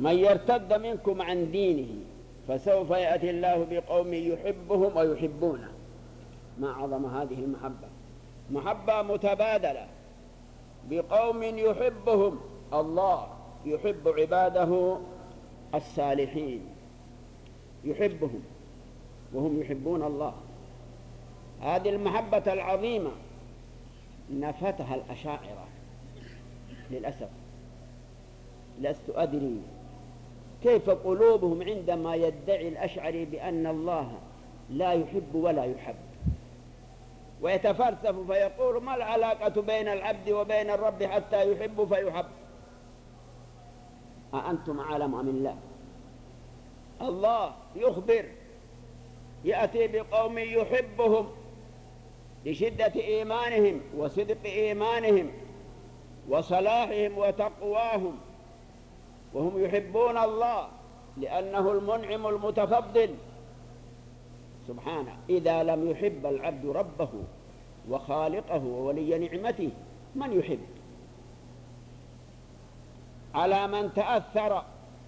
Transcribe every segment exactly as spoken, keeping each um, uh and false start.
من يرتد منكم عن دينه فسوف يأتي الله بقوم يحبهم ويحبونه. ما أعظم هذه المحبة، محبة متبادلة بقوم يحبهم الله، يحب عباده الصالحين، يحبهم وهم يحبون الله. هذه المحبة العظيمة نفتها الأشاعرة للأسف. لست أدري كيف قلوبهم عندما يدعي الأشعري بأن الله لا يحب ولا يحب، ويتفلسف فيقول ما العلاقة بين العبد وبين الرب حتى يحب فيحب. أأنتم أعلم أم الله؟ الله يخبر يأتي بقوم يحبهم لشدة إيمانهم وصدق إيمانهم وصلاحهم وتقواهم، وهم يحبون الله لأنه المنعم المتفضل سبحانه. إذا لم يحب العبد ربه وخالقه وولي نعمته من يحب؟ على من تأثر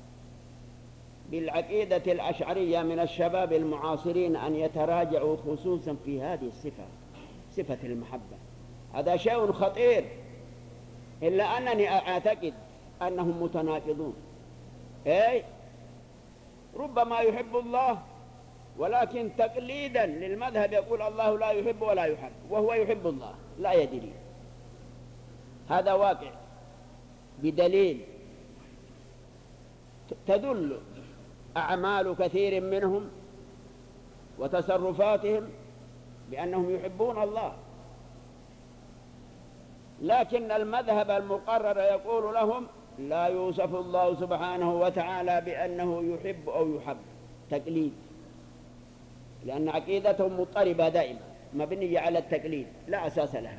بالعقيدة الأشعرية من الشباب المعاصرين أن يتراجعوا خصوصا في هذه الصفة، صفة المحبة. هذا شيء خطير، إلا أنني أعتقد أنهم متناقضون. أي ربما يحب الله ولكن تقليدا للمذهب يقول الله لا يحب ولا يحب، وهو يحب الله لا يدري. هذا واقع بدليل تدل أعمال كثير منهم وتصرفاتهم بأنهم يحبون الله، لكن المذهب المقرر يقول لهم لا يوصف الله سبحانه وتعالى بأنه يحب أو يحب، تقليد، لأن عقيدتهم مضطربة دائما مبنية على التقليد لا أساس لها.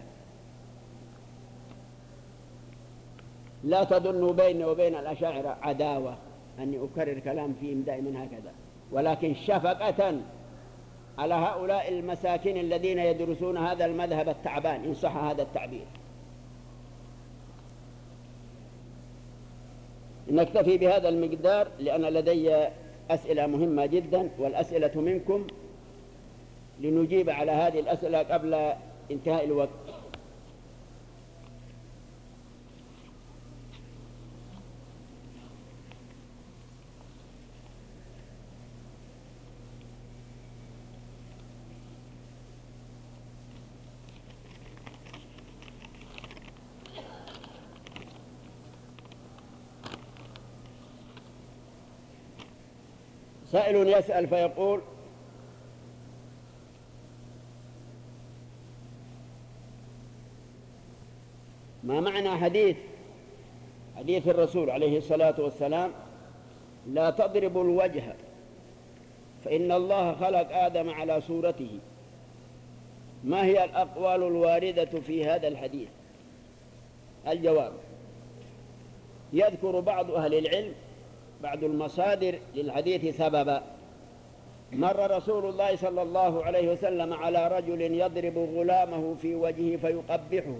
لا تظنوا بيني وبين الأشاعرة عداوة أني أكرر كلام فيهم دائما هكذا، ولكن شفقة على هؤلاء المساكين الذين يدرسون هذا المذهب التعبان إن صح هذا التعبير. نكتفي بهذا المقدار لأن لدي أسئلة مهمة جدا، والأسئلة منكم لنجيب على هذه الأسئلة قبل انتهاء الوقت. سائل يسأل فيقول ما معنى حديث حديث الرسول عليه الصلاة والسلام لا تضربوا الوجه فإن الله خلق آدم على صورته؟ ما هي الأقوال الواردة في هذا الحديث؟ الجواب: يذكر بعض أهل العلم بعض المصادر للحديث سببا. مر رسول الله صلى الله عليه وسلم على رجل يضرب غلامه في وجهه فيقبحه،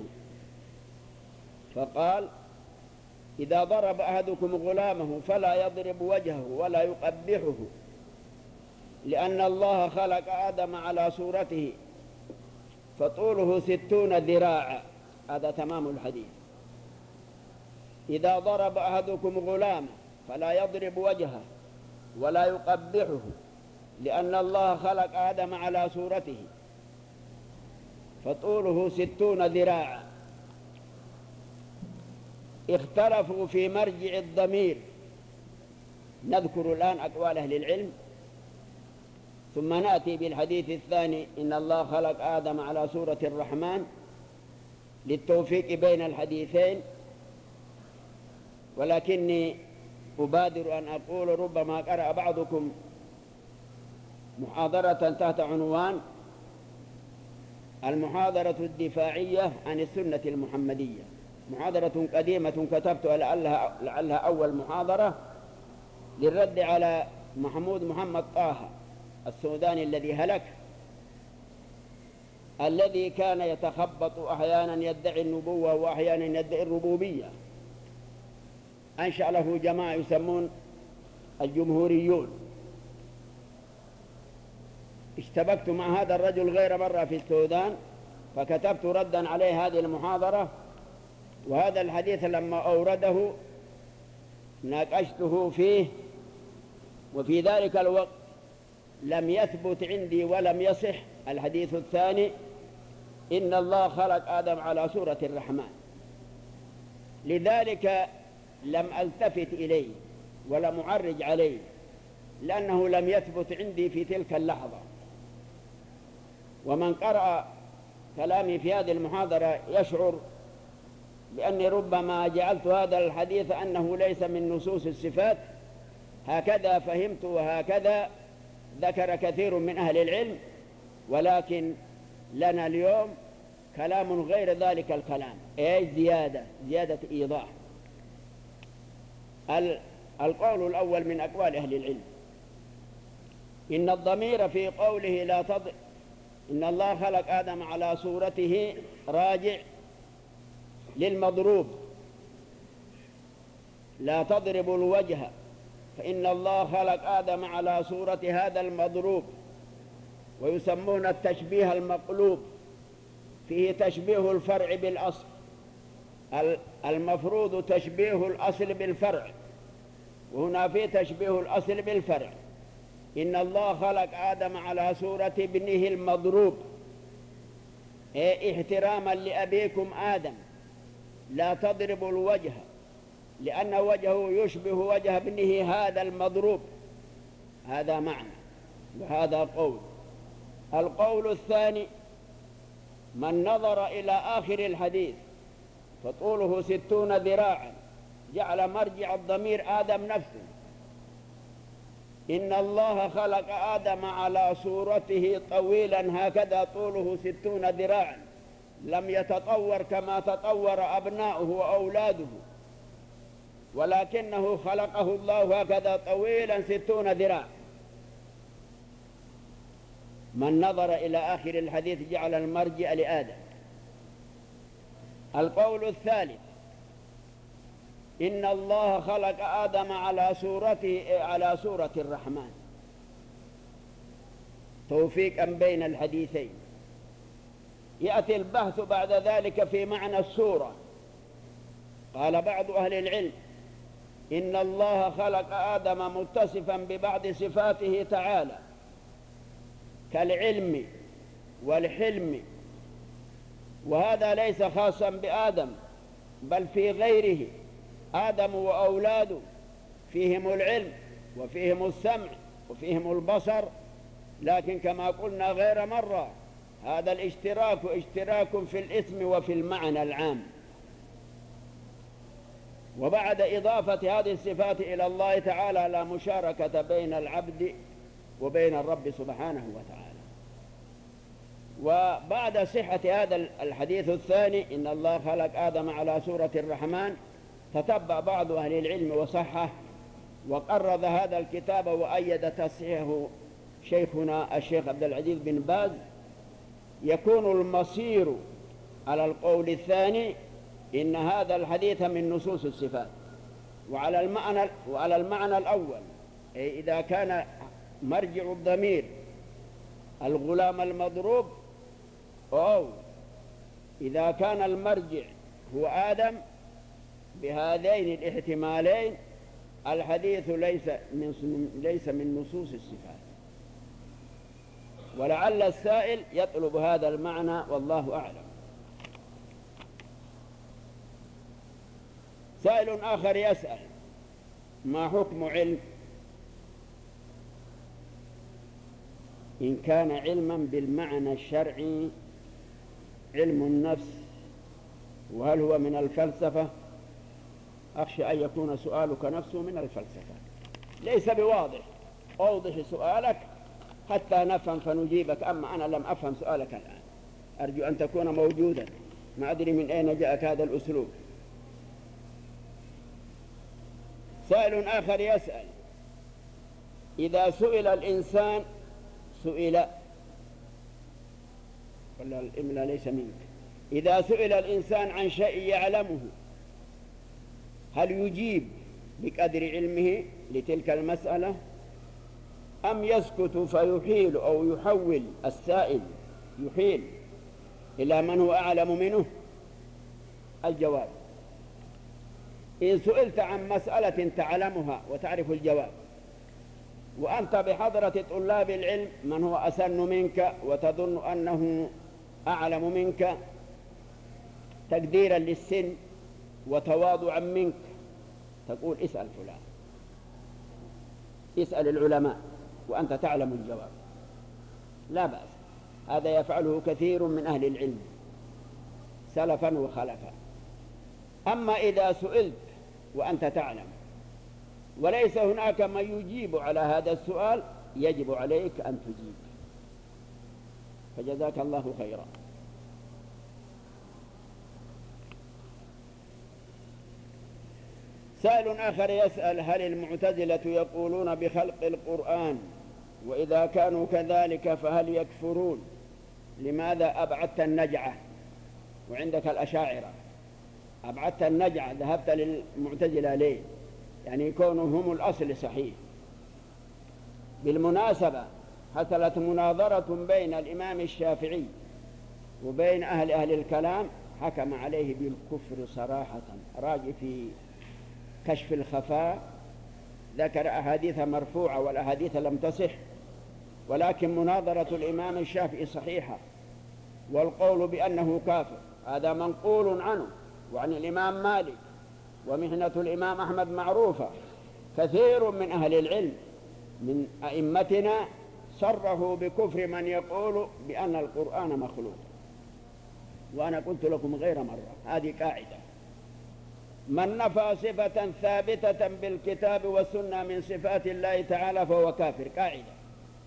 فقال: إذا ضرب أحدكم غلامه فلا يضرب وجهه ولا يقبحه، لأن الله خلق آدم على صورته فطوله ستون ذراعا. هذا تمام الحديث. إذا ضرب أحدكم غلامه فلا يضرب وجهه ولا يقبحه، لأن الله خلق آدم على صورته فطوله ستون ذراعا. اختلفوا في مرجع الضمير. نذكر الآن أقوال أهل العلم ثم نأتي بالحديث الثاني إن الله خلق آدم على صورة الرحمن للتوفيق بين الحديثين. ولكني أبادر أن أقول ربما قرأ بعضكم محاضرة تحت عنوان المحاضرة الدفاعية عن السنة المحمدية، محاضرة قديمة كتبت لعلها, لعلها أول محاضرة للرد على محمود محمد طه السوداني الذي هلك، الذي كان يتخبط أحيانا يدعي النبوة وأحيانا يدعي الربوبية. أنشأ له جماعة يسمون الجمهوريون. اشتبكت مع هذا الرجل غير مرة في السودان، فكتبت ردا عليه هذه المحاضرة، وهذا الحديث لما أورده ناقشته فيه، وفي ذلك الوقت لم يثبت عندي ولم يصح الحديث الثاني إن الله خلق آدم على صورة الرحمن، لذلك لم ألتفت إليه ولم أعرج عليه، لأنه لم يثبت عندي في تلك اللحظة. ومن قرأ كلامي في هذه المحاضرة يشعر بأني ربما جعلت هذا الحديث أنه ليس من نصوص الصفات، هكذا فهمت وهكذا ذكر كثير من أهل العلم، ولكن لنا اليوم كلام غير ذلك الكلام، أي زيادة زيادة إيضاح. القول الأول من أقوال أهل العلم إن الضمير في قوله لا تض... إن الله خلق آدم على صورته راجع للمضروب، لا تضرب الوجه، فإن الله خلق آدم على صورة هذا المضروب، ويسمون التشبيه المقلوب، فيه تشبيه الفرع بالأصل، المفروض تشبيه الأصل بالفرع، وهنا فيه تشبيه الأصل بالفرع. إن الله خلق آدم على صورة ابنه المضروب، إيه احتراما لأبيكم آدم، لا تضرب الوجه، لأن وجهه يشبه وجه ابنه هذا المضروب. هذا معنى، وهذا قول. القول الثاني من نظر إلى آخر الحديث فطوله ستون ذراعا جعل مرجع الضمير آدم نفسه. إن الله خلق آدم على صورته طويلا هكذا طوله ستون ذراعا، لم يتطور كما تطور أبناؤه وأولاده، ولكنه خلقه الله هكذا طويلا ستون ذراع. من نظر إلى آخر الحديث جعل المرجع لآدم. القول الثالث إن الله خلق آدم على صورته على صورة الرحمن، توفيقا بين الحديثين. يأتي البحث بعد ذلك في معنى الصورة. قال بعض أهل العلم إن الله خلق آدم متصفا ببعض صفاته تعالى كالعلم والحلم، وهذا ليس خاصا بآدم بل في غيره. آدم وأولاده فيهم العلم وفيهم السمع وفيهم البصر، لكن كما قلنا غير مرة هذا الاشتراك اشتراك في الاسم وفي المعنى العام. وبعد إضافة هذه الصفات إلى الله تعالى لا مشاركة بين العبد وبين الرب سبحانه وتعالى. وبعد صحة هذا الحديث الثاني إن الله خلق آدم على صورة الرحمن، تتبع بعض أهل العلم وصحه وقرض هذا الكتاب وأيد تصحيحه شيخنا الشيخ عبد العزيز بن باز. يكون المصير على القول الثاني إن هذا الحديث من نصوص الصفات، وعلى المعنى, وعلى المعنى الأول أي إذا كان مرجع الضمير الغلام المضروب، أو إذا كان المرجع هو آدم، بهذين الاحتمالين الحديث ليس من, ليس من نصوص الصفات. ولعل السائل يطلب هذا المعنى والله أعلم. سائل آخر يسأل ما حكم علم إن كان علما بالمعنى الشرعي علم النفس، وهل هو من الفلسفة؟ أخشى أن يكون سؤالك نفسه من الفلسفة. ليس بواضح، أوضح سؤالك حتى نفهم فنجيبك، أما أنا لم أفهم سؤالك الآن، أرجو أن تكون موجودا، ما أدري من أين جاءك هذا الأسلوب. سائل آخر يسأل إذا سئل الإنسان سئل ولا الإملاء ليس منك إذا سئل الإنسان عن شيء يعلمه هل يجيب بقدر علمه لتلك المسألة، أم يسكت فيحيل أو يحول السائل يحيل إلى من هو أعلم منه؟ الجواب: إن سئلت عن مسألة تعلمها وتعرف الجواب وأنت بحضرة طلاب العلم من هو أسن منك وتظن أنه أعلم منك تقديرا للسن وتواضعا منك، تقول اسأل فلان، اسأل العلماء وأنت تعلم الجواب، لا بأس. هذا يفعله كثير من أهل العلم سلفا وخلفا. أما إذا سئلت وأنت تعلم وليس هناك من يجيب على هذا السؤال، يجب عليك أن تجيب، فجزاك الله خيرا. سائل آخر يسأل: هل المعتزلة يقولون بخلق القرآن؟ وإذا كانوا كذلك فهل يكفرون؟ لماذا أبعدت النجعة وعندك الأشاعرة؟ أبعدت النجعة، ذهبت للمعتزلة ليه؟ يعني يكونوا هم الأصل صحيح. بالمناسبة حصلت مناظرة بين الإمام الشافعي وبين أهل أهل الكلام، حكم عليه بالكفر صراحة. راجع في كشف الخفاء ذكر أحاديث مرفوعة والأحاديث لم تصح، ولكن مناظرة الإمام الشافعي صحيحة، والقول بأنه كافر هذا منقول عنه وعن الإمام مالك، ومهنة الإمام أحمد معروفة. كثير من أهل العلم من أئمتنا صرحوا بكفر من يقول بأن القرآن مخلوق. وأنا قلت لكم غير مرة، هذه قاعدة: من نفى صفة ثابتة بالكتاب والسنة من صفات الله تعالى فهو كافر، قاعدة.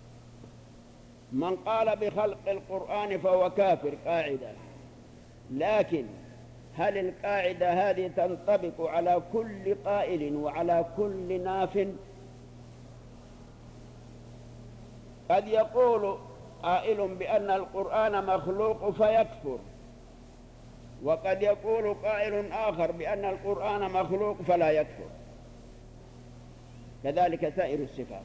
من قال بخلق القرآن فهو كافر، قاعدة. لكن هل القاعدة هذه تنطبق على كل قائل وعلى كل ناف؟ قد يقول قائل بأن القرآن مخلوق فيكفر، وقد يقول قائل آخر بأن القرآن مخلوق فلا يكفر. كذلك سائر الصفات.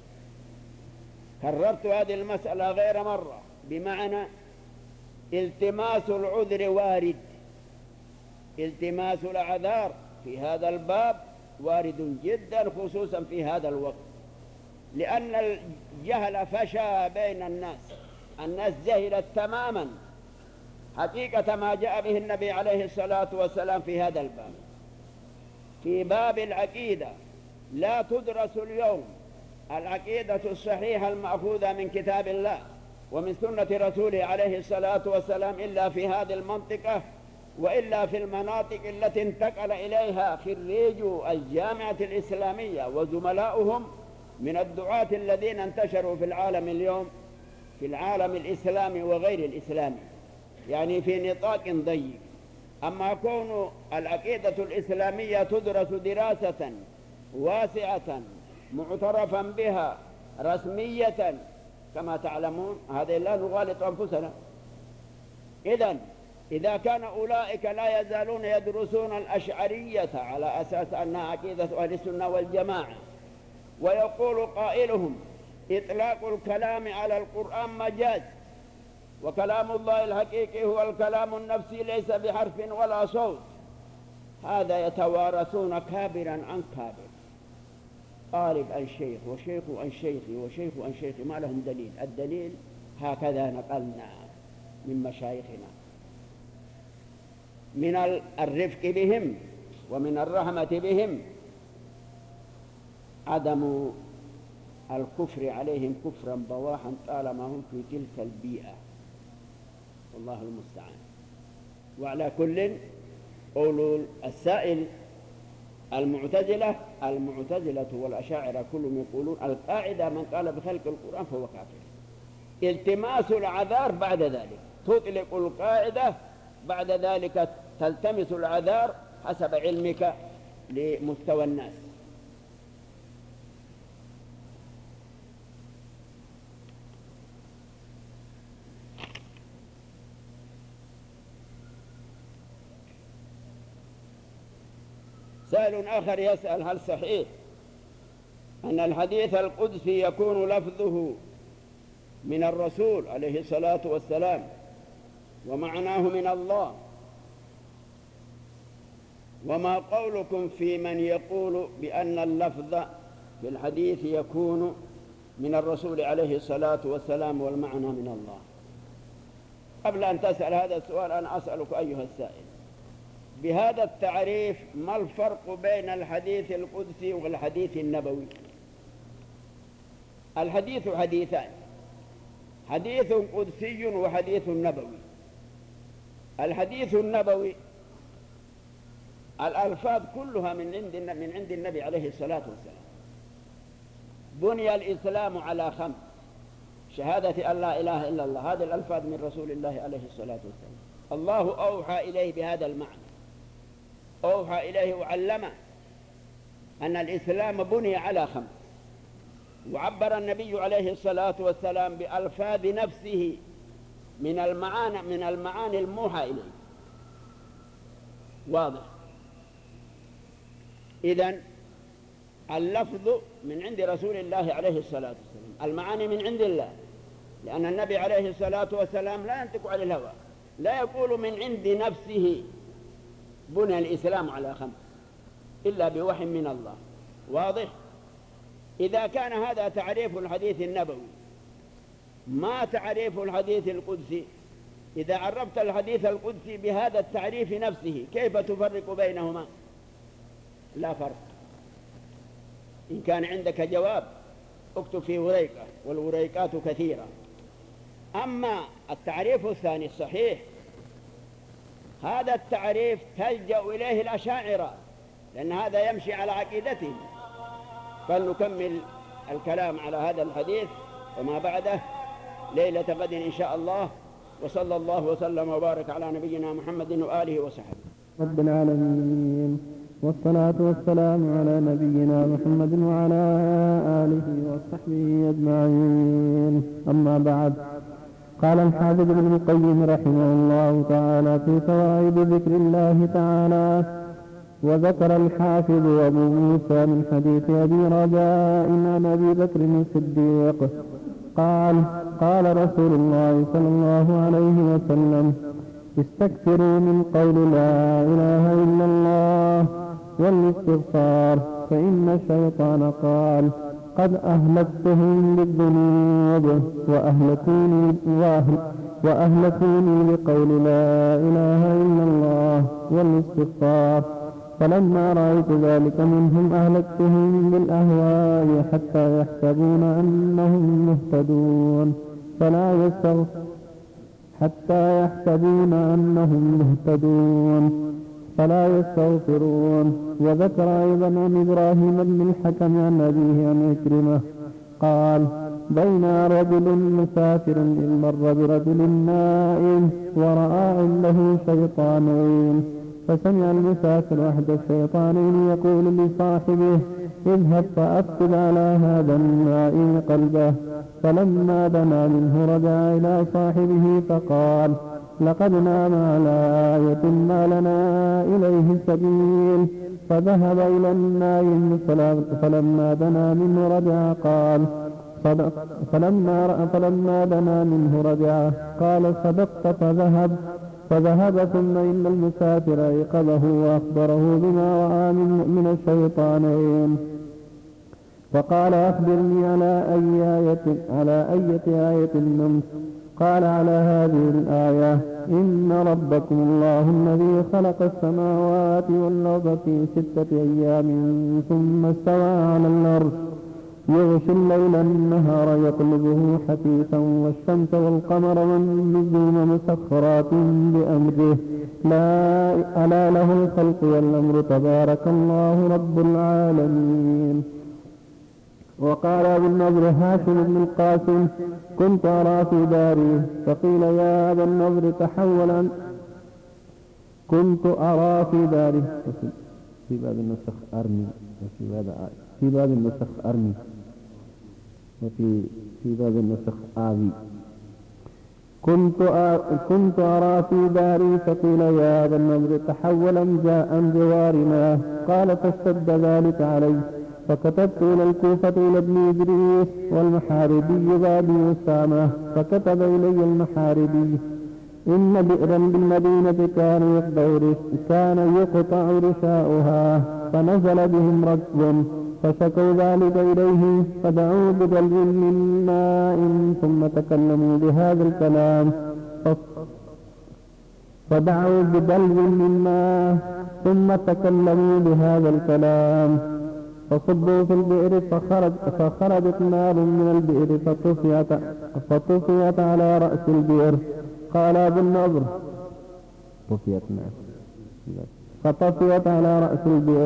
كررت هذه المسألة غير مرة، بمعنى التماس العذر وارد، التماس الأعذار في هذا الباب وارد جدا، خصوصا في هذا الوقت، لأن الجهل فشى بين الناس. الناس جهلت تماما حقيقة ما جاء به النبي عليه الصلاة والسلام في هذا الباب. في باب العقيدة لا تدرس اليوم العقيدة الصحيحة المأخوذة من كتاب الله ومن سنة رسوله عليه الصلاة والسلام إلا في هذه المنطقة، وإلا في المناطق التي انتقل إليها خريجو الجامعة الإسلامية وزملاؤهم من الدعاة الذين انتشروا في العالم اليوم، في العالم الإسلامي وغير الإسلامي، يعني في نطاق ضيق. أما كون العقيدة الإسلامية تدرس دراسة واسعة معترفا بها رسمية كما تعلمون، هذا لا نغالط أنفسنا. إذن إذا كان أولئك لا يزالون يدرسون الأشعرية على أساس أنها عقيدة أهل السنة والجماعة، ويقول قائلهم إطلاق الكلام على القرآن مجاز، وكلام الله الحقيقي هو الكلام النفسي ليس بحرف ولا صوت، هذا يتوارثون كابرا عن كابر، طالب عن شيخ وشيخ عن شيخ وشيخ عن شيخ، ما لهم دليل. الدليل هكذا نقلنا من مشايخنا من الرفق بهم ومن الرحمة بهم عدم الكفر عليهم كفرا بواحا طالما هم في تلك البيئة، والله المستعان. وعلى كل قول السائل المعتزلة المعتزلة والأشاعرة كلهم يقولون القاعدة من قال بخلق القرآن فهو كافر. التماس العذار بعد ذلك، تطلق القاعدة بعد ذلك تلتمس العذار حسب علمك لمستوى الناس. سائل آخر يسأل: هل صحيح أن الحديث القدسي يكون لفظه من الرسول عليه الصلاة والسلام ومعناه من الله؟ وما قولكم في من يقول بأن اللفظ في الحديث يكون من الرسول عليه الصلاة والسلام والمعنى من الله؟ قبل أن تسأل هذا السؤال أنا أسألك أيها السائل، بهذا التعريف ما الفرق بين الحديث القدسي والحديث النبوي؟ الحديث حديثان: حديث قدسي وحديث نبوي. الحديث النبوي الألفاظ كلها من عند من عند النبي عليه الصلاة والسلام. بني الإسلام على خمس: شهادة أن لا إله إلا الله، هذه الألفاظ من رسول الله عليه الصلاة والسلام. الله أوحى إليه بهذا المعنى، أوحى إليه وعلمه أن الإسلام بني على خمس. وعبر النبي عليه الصلاة والسلام بألفاظ نفسه من المعاني من المعاني الموحى إليه. واضح؟ إذن اللفظ من عند رسول الله عليه الصلاة والسلام، المعاني من عند الله، لأن النبي عليه الصلاة والسلام لا ينطق عن الهوى، لا يقول من عند نفسه بني الإسلام على خمس إلا بوحي من الله. واضح؟ إذا كان هذا تعريف الحديث النبوي، ما تعريف الحديث القدسي؟ إذا عرفت الحديث القدسي بهذا التعريف نفسه كيف تفرق بينهما؟ لا فرق. إن كان عندك جواب اكتب في وريقة، والوريقات كثيرة. أما التعريف الثاني الصحيح، هذا التعريف تلجأ إليه الأشاعرة، لأن هذا يمشي على عقيدتهم. فلنكمل الكلام على هذا الحديث وما بعده ليلة غد إن شاء الله، وصلى الله وسلم وبارك على نبينا محمد وآله وصحبه. رب العالمين، والصلاة والسلام على نبينا محمد وعلى آله وصحبه أجمعين. أما بعد، قال الحافظ ابن القيم رحمه الله تعالى في فوائد ذكر الله تعالى: وذكر الحافظ أبو موسى من حديث أبي رجاء عن أبي بكر الصديق قال: قال رسول الله صلى الله عليه وسلم: استكثروا من قول لا إله إلا الله والاستغفار، فإن الشيطان قال: قد أهلكتهم بالذنوب وأهلكوني, وأهل وأهلكوني بقول لا إله إلا الله والاستغفار، فلما رأيت ذلك منهم أهلكتهم بالأهواء حتى يحسبون أنهم مهتدون فلا يستغفر حتى يحسبون أنهم مهتدون فلا يستغفرون. وذكر أيضا عن إبراهيم بن الحكم عن أبيه عن عكرمة قال: بين رجل مسافر إذ مر برجل نائم ورأى عنده شيطانين، فسمع المسافر أحد الشيطانين يقول لصاحبه: اذهب فأفسد على هذا النائم قلبه. فلما دنا منه رجع إلى صاحبه فقال: لقد نام على آية ما لنا إليه سبيل. فذهب إلى النائم فلما دنا منه رجع قال: فلما, فلما دنا منه رجع قال: صدقت. فذهب فذهب ثم إن المسافر أيقظه وأخبره بما رأى من الشيطانين، فقال: أخبرني على أي آية على أية آية نمت؟ قال: على هذه الآية: إن ربكم الله الذي خلق السماوات والأرض في ستة أيام ثم استوى على الأرض يغشي الليل النهار يطلبه حثيثا والشمس والقمر والنجوم مسخرات بأمره لا ألا له الخلق والأمر تبارك الله رب العالمين. وقال أبو النضر هاشم بن القاسم: كنت أرى في داري، فقيل: يا أبا النضر تحول عن كنت أرى في داري. في باب النسخ أرمي، وفي باب في باب النسخ أرمي، وفي في باب النسخ آوي. كنت كنت أرى في داري، فقيل: يا أبا النضر تحول عن جوارنا، قال فاشتد ذلك علي فكتبت إلى الكوفة إلى ابن إدريس والمحاربي بابي أسامة فكتب إلي المحاربي إن بئرا بالمدينة كان يقطع كان يقطع رشاؤها فنزل بهم ركب فشكوا ذلك إليه فدعوا بدلو من ماء ثم تكلموا بهذا الكلام فدعوا بدلو من ماء ثم تكلموا بهذا الكلام فصبوا في البئر فخرج فخرجت نار من البئر فطفئت فطفئت على رأس البئر. قال أبو النضر طفئت فطفئت على رأس البئر.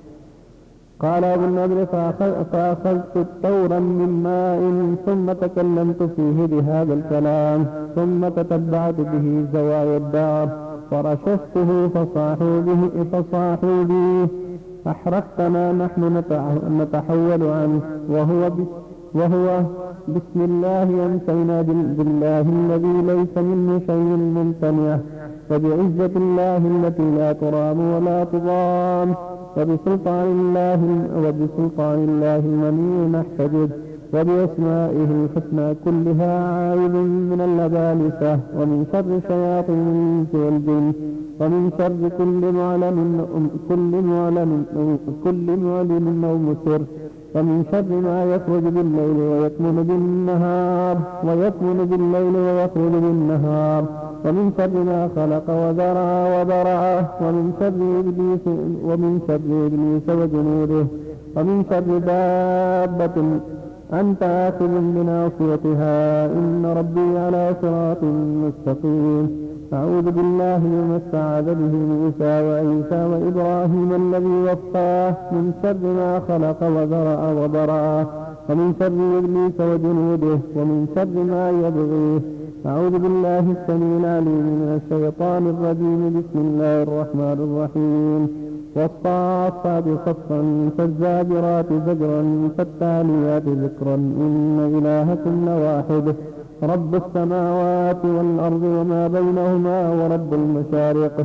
قال أبو النضر فأخذت طورا من ماء ثم تكلمت فيه بهذا الكلام ثم تتبعت به زوايا الدار فرششته فصاحوا به فصاحوا به أحرقتنا نحن نتحول عنه وهو وهو بسم الله أمسينا بالله الذي ليس منه شيء ممتنع وبعزة الله التي لا ترام ولا تضام وبسلطان الله وبسلطان الله المنيع نحتجب وبأسمائه الحسنى كلها عائذ من اللبالسة ومن شر شياطين الإنس والجن ومن شر كل معلن كل معلن كل معلن أو مسر ومن شر ما يخرج بالليل ويكمن بالنهار ويكمن بالليل ويخرج بالنهار ومن شر ما خلق وذرع وبرع ومن شر إبليس ومن شر إبليس وجنوده ومن شر دابة أنت آخذ بناصيتها إن ربي على صراط مستقيم. أعوذ بالله مما استعاذ به موسى وعيسى وإبراهيم الذي وفاه من شر ما خلق وذرع وبرع ومن شر إبليس وجنوده ومن شر ما يبغيه. أعوذ بالله السميع العليم من الشيطان الرجيم. بسم الله الرحمن الرحيم. والصافات صفا فالزاجرات زجرا فالتاليات ذكرا إن إلهكم لواحد رب السماوات والأرض وما بينهما ورب المشارق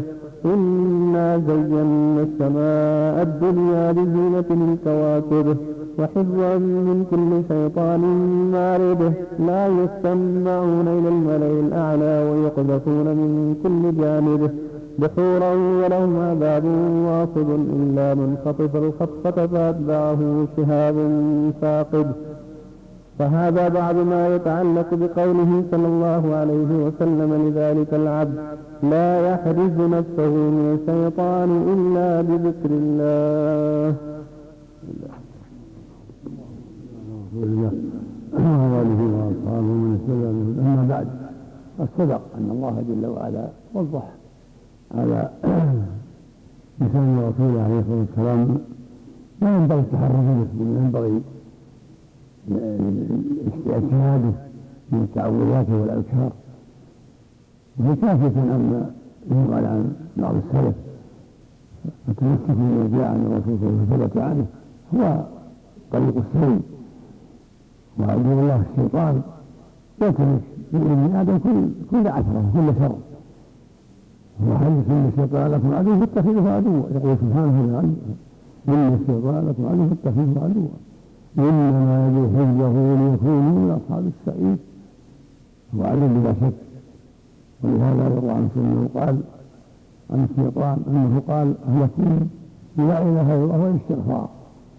إنا زينا السماء الدنيا بزينة الكواكب وحفظا من كل شيطان مارد لا يستمعون إلى الملأ الأعلى ويقذفون من كل جانب دحورا ولهم عذاب واصب إلا من خطف الخطفة فأتبعه شهاب ثاقب. فهذا بعض ما يتعلق بقوله صلى الله عليه وسلم لذلك العبد لا يحرز نفسه من الشيطان إلا بذكر الله. وآله وأصحابه من اهتدى. أما بعد الصدق أن الله جل وعلا وضح على لسان رسوله عليه الصلاة والسلام لا ينبغي التحرز به بل ينبغي اجتهاده من التعوذات والأذكار. وهي كافية عما ينقل عن بعض السلف التمسك بما جاء عن الرسول صلى الله عليه وسلم عنه هو طريق السلم. وعدو الله الشيطان يلتمس من آدم كل كل عثرة كل شر وحديث إن الشيطان لكم عدو فاتخذوه عدوا. يقول سبحانه إن الشيطان لكم عدو فاتخذوه عدوا إنما يدعو حزبه ليكونوا من أصحاب السعير. هو عدو بلا شك. ولهذا يروى عن سنه قال عن الشيطان أنه قال أهلكوني بلا إله إلا الله والاستغفار.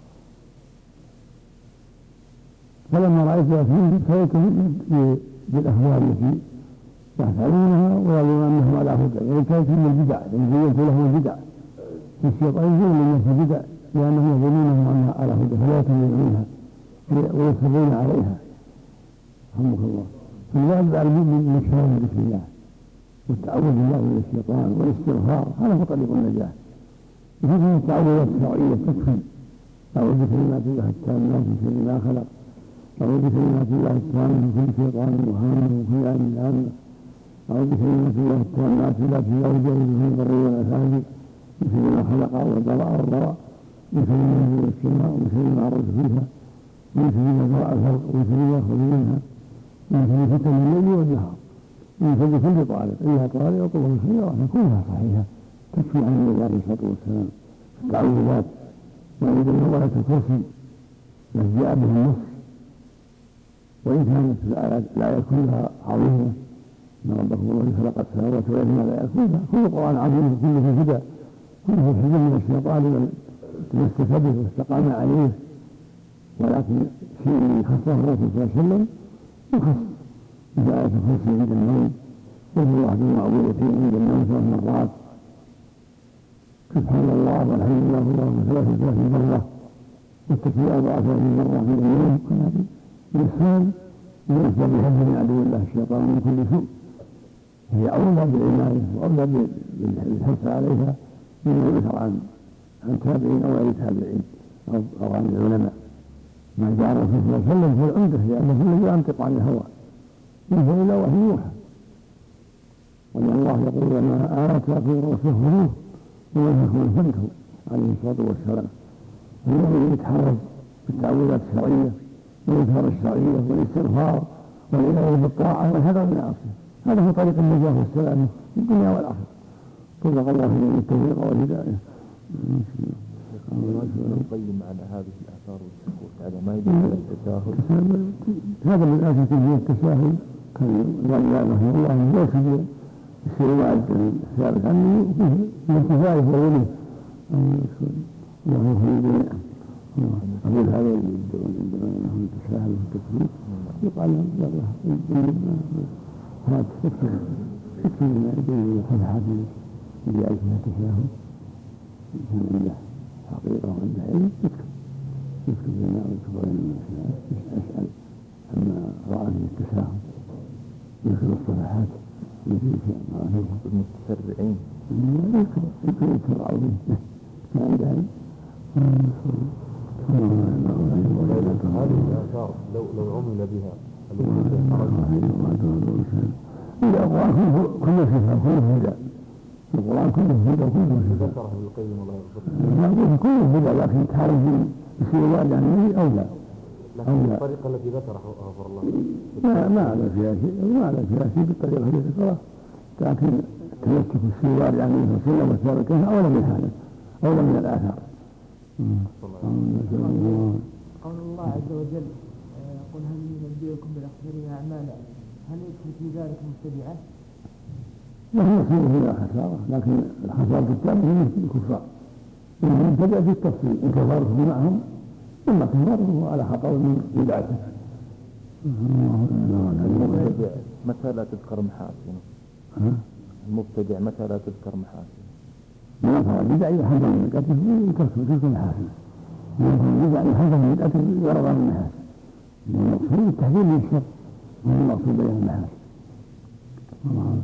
فلما رأيت فيه خيرت بالأهوال التي يفعلونها ويظنون أنهم على هدى. يعني كانت من البدع زينت لهم البدع في الشيطان يزين للناس البدع لأنهم يظنونهم أنها على هدى فلا يتبعونها ويصرون عليها. رحمك الله. فالواجب على المؤمن من شر بسم الله والتعوذ بالله من الشيطان والاستغفار. هذا هو طريق النجاة. وفيه التعوذات الشرعية تكفي. أعوذ بكلمات الله التامات من شر ما خلق. أعوذ بكلمات الله التامات من كل شيطان وهامه وكل عين لامه. أعوذ بكلمات الله التامات التي لا يجوز به البر ولا فاجر من شر ما خلق والبراء والضراء من شر ما ينزل السماء ومن شر ما عرض فيها من شر ما ذرأ الخلق ومن شر ما يخرج منها من شر فتن الليل والنهار من شر كل طالب إلا طالب يطلب الخير كلها صحيحة تكفي عن النبي عليه الصلاة والسلام. التعوذات وعند الآية الكرسي التي جاء به النص، وإن كانت الآية كلها عظيمة إن ربكم الله خلق السماوات والأرض ما لا يكون كل القرآن عظيم كله في هدى كله حزن من الشيطان من استفاد واستقام عليه، ولكن شيء خصه الرسول صلى الله عليه وسلم يخص بآية الكرسي عند النوم، قل الله بمعوذتين عند النوم ثلاث مرات، سبحان الله والحمد لله والله ثلاث وثلاثين مرة، والتكبير أربعة وثلاثين مرة في اليوم بالإسلام ينفى بحفظ من عدو الله الشيطان من كل سوء. هي أولى بالعناية وأولى بالحرص عليها مما يذكر عن عن تابعين أو غير تابعين أو عن العلماء. ما جاء الرسول صلى الله عليه وسلم في العمدة لأنه الذي ينطق عن الهوى إن هو إلا وحي يوحى، وأن الله يقول وما آتاكم الرسول خذوه وما نهاكم فانتهوا عليه الصلاة والسلام. الذي يتحرز بالتعويذات الشرعية والإذكار الشرعية والاستغفار والعناية بالطاعة والحذر من العصر، هذا هو طريق النجاة والسلام في الدنيا والآخرة. طلق الله من التوفيق والهداية. نقيم على هذه الآثار والسكوت على ما يدل التساهل. هذا من آثار فيه التساهل كان لا رحمه الله يوصف السيوات الثابت عنه وفيه الانتفاع وغيره الله يخلي الجميع. أقول هذا يدعون عندما أنهم التساهل والتكفير يقال لهم هذا تكفر تكفر ما يدعون الصفحات اللي يعرف فيها التساهل كان عنده حقيقة وعنده علم يكتب يكتب لنا ويكتب لنا أسأل عما رأى من التساهل يكتب الصفحات التي في المتسرعين يكتب يكتب يكتب عظيم كان عنده علم. هذه الآثار لو لو عمل بها القرآن كله شفاء كله هدى، القرآن كله هدى كله شفاء. ذكره ابن القيم الله يغفر له. كله هدى لكن تعرف بسيوال يعني أولى. لكن الطريقة التي ذكرها غفر الله ما ما على فيها شيء ما على فيها شيء بالطريقة التي ذكرها، لكن تمسك السيوال يعني السنة والثابت أولى من هذا أولى من الآثار. قول الله عز وجل قل هل ننبئكم بالأخسرين أعمالا هل يدخل في ذلك مبتدعة؟ لا يصير فيها خسارة، لكن الخسارة الثانية هي مثل الكفار إنهم ابتدأ في التفصيل إن كفرته معهم إما كفاره على خطأ من بدعته. المبتدع متى لا تذكر محاسنه؟ المبتدع متى لا تذكر محاسنه؟ ما فعل بدع يحذر من بدعته تلك المحاسن، ويكون بدع يحذر من بدعته يرضى من المحاسن، المقصود التحذير من الشر وهو المقصود بين المحاسن. الله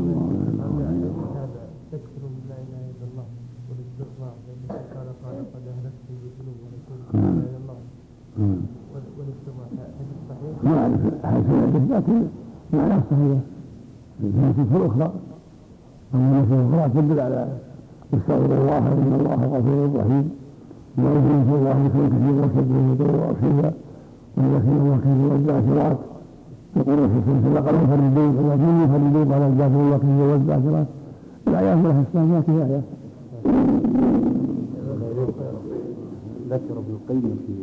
تكفر لا اله الا الله والاستغفار لانه قال قال قد اهلكت بالذنوب ولكن لا اله الا الله والاستغفار حديث صحيح. ما اعرف حديث لكن معناه صحيح. الحديث الاخرى اما في الاخرى تدل على استغفر الله ان الله غفور رحيم ويؤمن في الله بكل كثير وسبه ويدعو واصيلا ويذكر الله كثير والذاكرات يقول في سلسله قال يفردون ويجون يفردون على الذاكر الله كثير والذاكرات الآيات لها السلام كفاية. ذكر ابن القيم في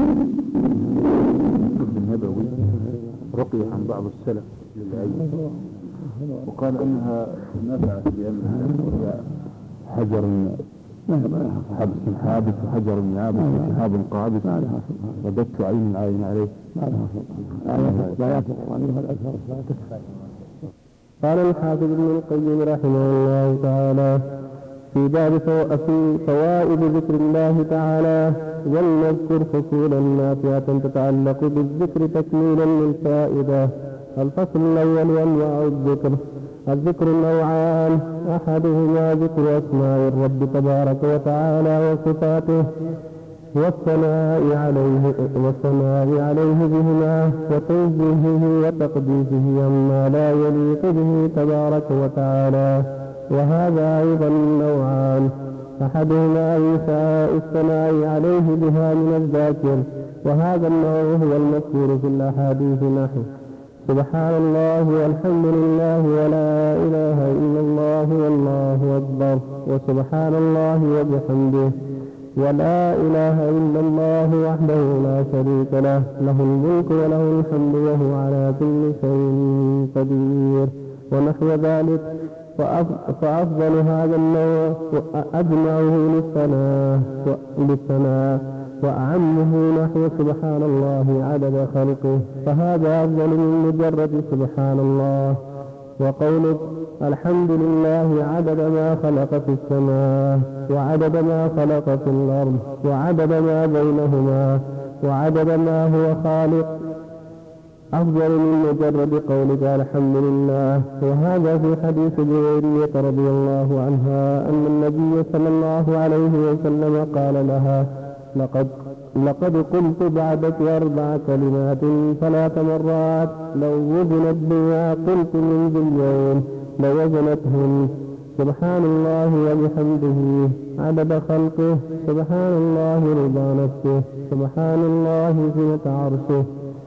الطب النبوي رقي عن بعض السلف للعين وقال انها نفعت بانها حجر حبس حابس وحجر يابس وشهاب قابس رددت عين عين عليه. آيات القرآن والأذكار الصلاة. قال الحافظ ابن القيم رحمه الله تعالى في باب في فوائد ذكر الله تعالى ولنذكر فصولا نافعة تتعلق بالذكر تكميلا للفائدة. الفصل الأول أنواع الذكر. الذكر نوعان أحدهما ذكر أسماء الرب تبارك وتعالى وصفاته والثناء عليه والثناء عليه بهما وتنزيهه وتقديسه عما لا يليق به تبارك وتعالى، وهذا أيضا نوعان أحدهما إنشاء الثناء عليه بها من الذاكر، وهذا النوع هو المذكور في الأحاديث نحو سبحان الله والحمد لله ولا إله إلا الله والله أكبر. وسبحان الله وبحمده، ولا إله إلا الله وحده لا شريك له، له الملك وله الحمد وهو على كل شيء قدير، ونحو ذلك. فأفضل هذا النوع أجمعه للثناء وأعمه نحو سبحان الله عدد خلقه، فهذا أفضل من مجرد سبحان الله. وقولك الحمد لله عدد ما خلق في السماء وعدد ما خلق في الأرض وعدد ما بينهما وعدد ما هو خالق أفضل من مجرد قولك الحمد لله. وهذا في حديث جويرية رضي الله عنها أن النبي صلى الله عليه وسلم قال لها لقد لقد قلت بعدك أربع كلمات ثلاث مرات لو وزنت بما قلت منذ اليوم لوزنتهن: سبحان الله وبحمده عدد خلقه، سبحان الله رضا نفسه، سبحان الله زنة عرشه،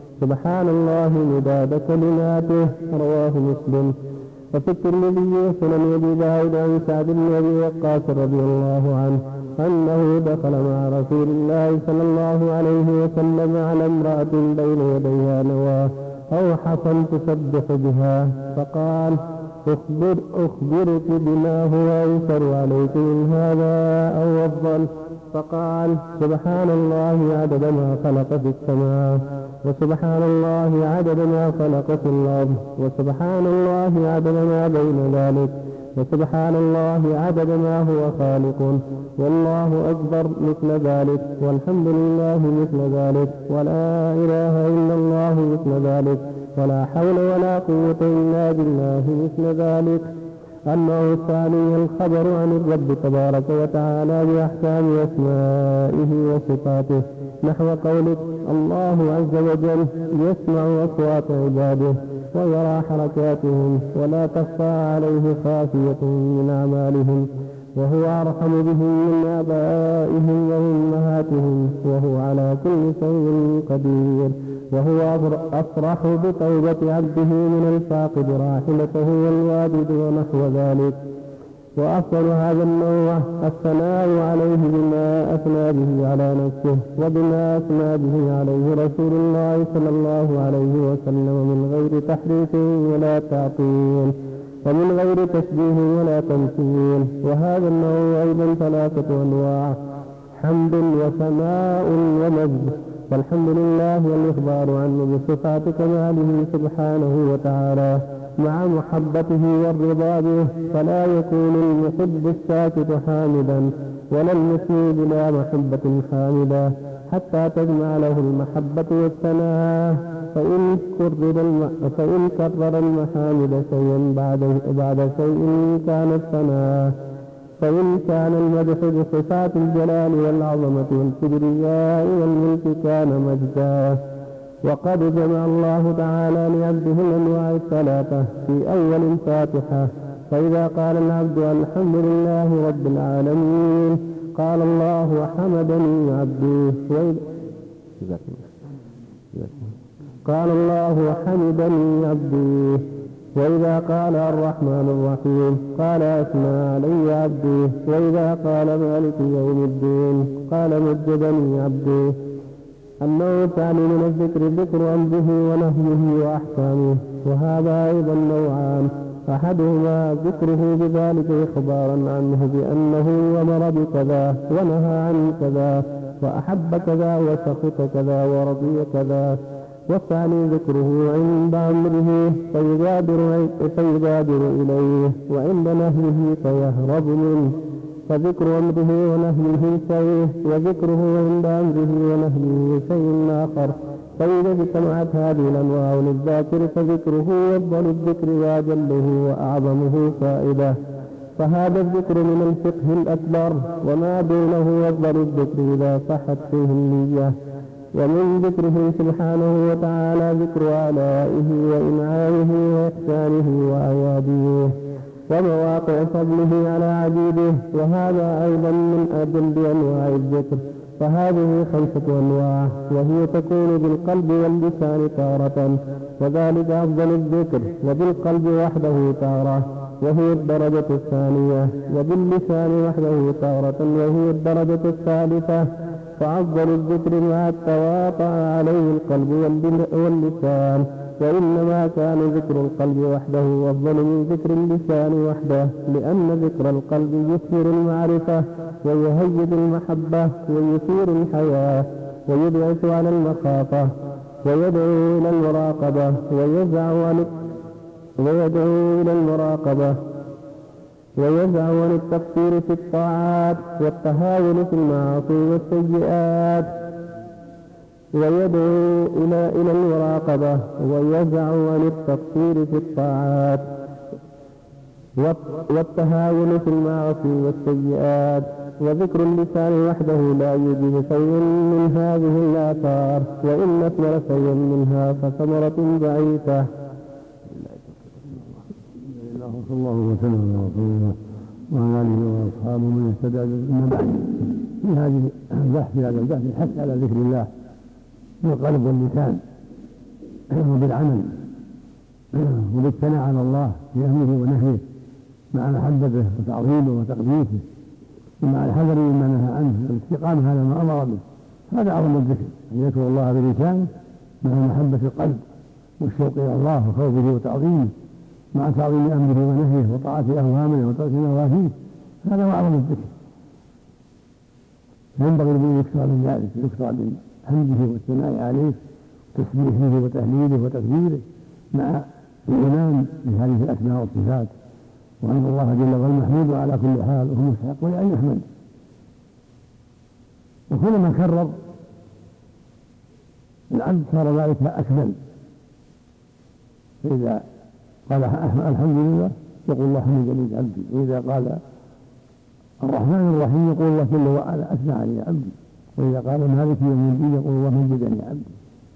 سبحان الله مداد كلماته. رواه مسلم. وفي الترمذي وسنن أبي داود عن سعد بن أبي وقاص رضي الله عنه أنه دخل مع رسول الله صلى الله عليه وسلم على امرأة بين يديها نواة أو حصى تسبح بها، فقال: أخبر أخبرك بما هو أيسر عليك من هذا أو أفضل. فقال: سبحان الله عدد ما خلق في السماء، وسبحان الله عدد ما خلق في الأرض، وسبحان الله عدد ما بين ذلك، وسبحان الله عدد ما هو خالق، والله أكبر مثل ذلك، والحمد لله مثل ذلك، ولا إله إلا الله مثل ذلك، ولا حول ولا قوة إلا بالله مثل ذلك. النوع الثاني الخبر عن الرب تبارك وتعالى بأحكام أسمائه وصفاته، نحو قولك: الله عز وجل يسمع أصوات عباده ويرى حركاتهم ولا تخفى عليه خافية من أعمالهم، وهو أرحم بهم من آبائهم وأمهاتهم، وهو على كل شيء قدير، وهو أفرح بتوبة عبده من الفاقد راحلته والوادد ونحو ذلك. وأفضل هذا النوع الثناء عليه بما أثنى به على نفسه وبما أثنى به عليه رسول الله صلى الله عليه وسلم من غير تحريف ولا تعطيل ومن غير تشبيه ولا تمثيل. وهذا النوع أيضا ثلاثة أنواع: حمد وثناء ومجد. والحمد لله والإخبار عنه بصفات كماله سبحانه وتعالى مع محبته والرضا به، فلا يكون المحب الساكت حامدا ولا المثني بلا محبة حامدا حتى تجمع له المحبة والثناء. فإن كرر الم... فإن كرر المحامد شيئا بعد بعد شيء كان الثناء، فإن كان المدح بصفات الجلال والعظمة والكبرياء والملك كان مجدا. وقد جمع الله تعالى لعبده الأنواع الثلاثة في أول الفاتحة، فإذا قال العبد الحمد لله رب العالمين قال الله حمدني عبدي، قال الله حمدني عبدي. وإذا قال الرحمن الرحيم قال أثنى علي عبدي. وإذا قال مالك يوم الدين قال مجدني عبدي. النوع الثاني من الذكر ذكر أمره ونهيه وأحكامه، وهذا أيضا نوعان: أحدهما ذكره بذلك إخبارا عنه بأنه أمر بكذا ونهى عن كذا وأحب كذا وسخط كذا ورضي كذا، والثاني ذكره عند أمره فيبادر, فيبادر إليه وعند نهيه فيهرب منه، فذكر أمره ونهيه شيء وذكره عند أمره ونهيه شيء آخر. فإذا اجتمعت هذه الأنواع للذاكر فذكره أفضل الذكر وأجله وأعظمه فائدة، فهذا الذكر من الفقه الأكبر، وما دونه أفضل الذكر إذا صحت فيه النية. ومن ذكره سبحانه وتعالى ذكر آلائه وإنعامه وإحسانه وأياديه ومواقع فضله على عبيده، وهذا أيضا من أجل أنواع الذكر. فهذه خمسة أنواع، وهي تكون بالقلب واللسان تارة، وذلك أفضل الذكر، وبالقلب وحده تارة، وهي الدرجة الثانية، وباللسان وحده تارة وهي الدرجة الثالثة. فأفضل الذكر مع التواطأ عليه القلب واللسان، وإنما كان ذكر القلب وحده أفضل من ذكر اللسان وحده، لأن ذكر القلب يثير المعرفة ويهيج المحبة ويثير الحياة ويبعث على المخافة ويدعو إلى المراقبة ويزع عن ويدعو إلى المراقبة ويزع عن التقصير في الطاعات والتهاون في المعاصي والسيئات ويدعو إلى إلى المراقبة ويزع عن التقصير في الطاعات والتهاون في المعاصي والسيئات. وذكر اللسان وحده لا يوجد شيء من هذه الآثار، وإن أثمر شيء منها فثمرة ضعيفة. صلى الله وسلم على رسول الله وعلى اله واصحابه من اهتدى. اما بعد، في هذه البحث في هذا البحث الحث على ذكر الله بالقلب واللسان وبالعمل وبالثناء على الله في امره ونهيه مع محبته وتعظيمه وتقديسه، ومع الحذر مما نهى عنه والاستقامه على ما امر به. هذا اعظم الذكر، ان يذكر الله بلسانه مع محبه القلب والشوق الى الله وخوفه وتعظيمه مع تعظيم امره ونهيه وطاعه اوامره وترك نواهيه. هذا هو اعظم الذكر. ينبغي ان يكثر من ذلك، يكثر من حمده والثناء عليه وتسبيحه وتهليله وتكبيره مع الايمان بهذه الاسماء والصفات، وان الله جل وعلا محمود على كل حال وهو مستحق لان يحمد. وكلما كرر العبد صار ذلك اكمل. فاذا قال الحمد لله يقول الله حمدني عبدي، وإذا قال الرحمن الرحيم يقول الله جل وعلا أثنى علي عبدي، وإذا قال مالك يوم الدين يقول الله مجدني عبدي.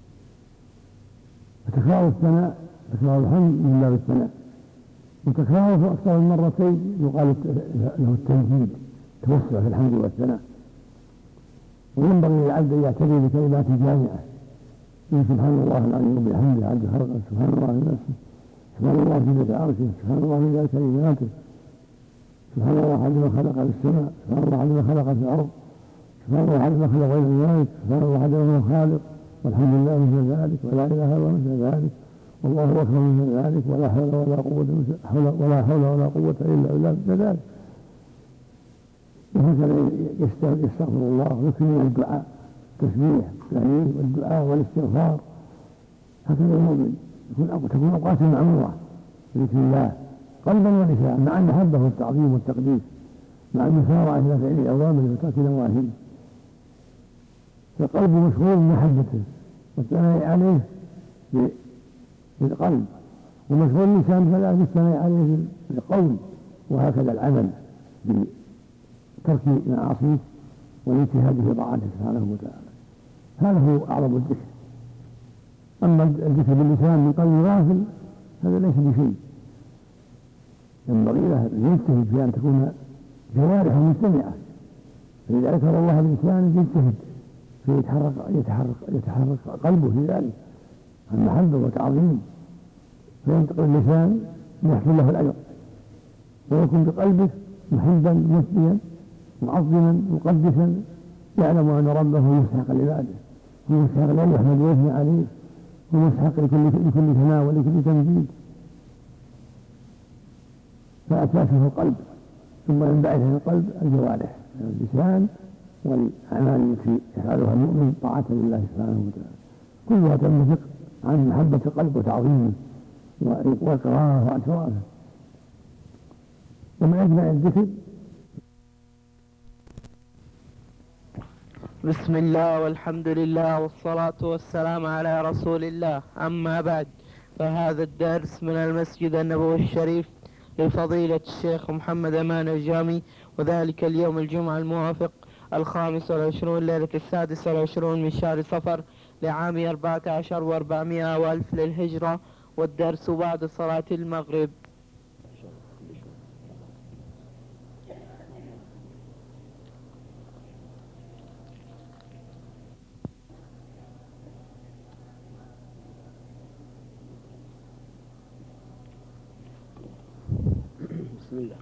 فتكرار الثناء تكرار الحمد من باب الثناء، وتكراره في أكثر من مرتين يقال له التمجيد، توسع في الحمد والثناء. وينبغي للعبد أن يعتني بكلمات جامعة، سبحان الله العظيم وبحمده عبد خلقه، سبحان الله نفسه، سبحان الله في عرشه، سبحان الله في كلماته، سبحان الله عندما خلق في السماء، سبحان الله عندما خلق في الارض، سبحان الله عندما خلق غير ذلك، سبحان الله عندما هو خالق، والحمد لله مثل ذلك، ولا اله الا الله مثل ذلك، والله اكبر مثل ذلك، ولا حول ولا قوه ولا حول ولا قوه الا بالله مثل ذلك. وهكذا يستغفر الله ويكثر الدعاء، التسبيح والتهليل والدعاء والاستغفار. هكذا المؤمن تكون أوقات معمورة بذكر الله قلبا ولسانا، مع المحبة والتعظيم والتقديس، مع المسارعة إلى فعل أوامره وترك نواهيه. فالقلب مشغول بمحبته والثناء عليه بالقلب، ومشغول اللسان فلا بالثناء عليه بالقول، وهكذا العمل بترك معاصيه والاجتهاد في طاعته سبحانه وتعالى. هذا هو أعظم الذكر. أما الذكر باللسان من قلب غافل هذا ليس بشيء. ينبغي له أن يجتهد في أن تكون جوارحه مستمعة، فإذا ذكر الله باللسان يجتهد في يتحرك يتحرك يتحرك قلبه في ذلك عن محبة وتعظيم، فينطق اللسان يحصل له الأجر، ويكون بقلبه محبا مثنيا معظما مقدسا، يعلم أن ربه مستحق لعباده، ومستحق لأن يحمد ويثني عليه، ومستحق لكل لكل ثناء ولكل تمجيد. فأساسه القلب، ثم ينبعث من القلب الجوارح، اللسان والأعمال التي يفعلها المؤمن طاعة لله سبحانه وتعالى، كلها تنبثق عن محبة القلب وتعظيمه وإقراره وإكرامه. ومن أجمع الذكر بسم الله والحمد لله والصلاة والسلام على رسول الله. أما بعد، فهذا الدرس من المسجد النبوي الشريف لفضيلة الشيخ محمد أمان الجامي، وذلك اليوم الجمعة الموافق الخامس والعشرون ليلة السادس والعشرون من شهر صفر لعام أربعة عشر وأربعمائة وألف للهجرة، والدرس بعد صلاة المغرب. بسم الله.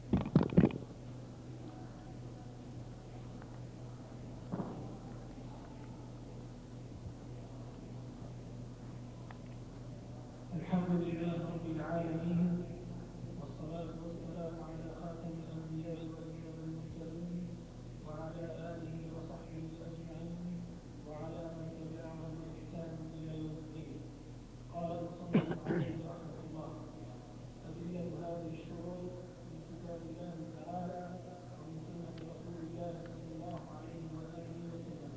الحمد لله رب العالمين، والصلاة والسلام على خاتم الأنبياء وإمام المرسلين وعلى آله وصحبه أجمعين وعلى من تبعهم بإحسان إلى يوم الدين. قال المصنف عليه رحمة الله: أدلة هذه الشروط من كتاب الله تعالى ومن سنة رسول الله صلى الله عليه وآله وسلم.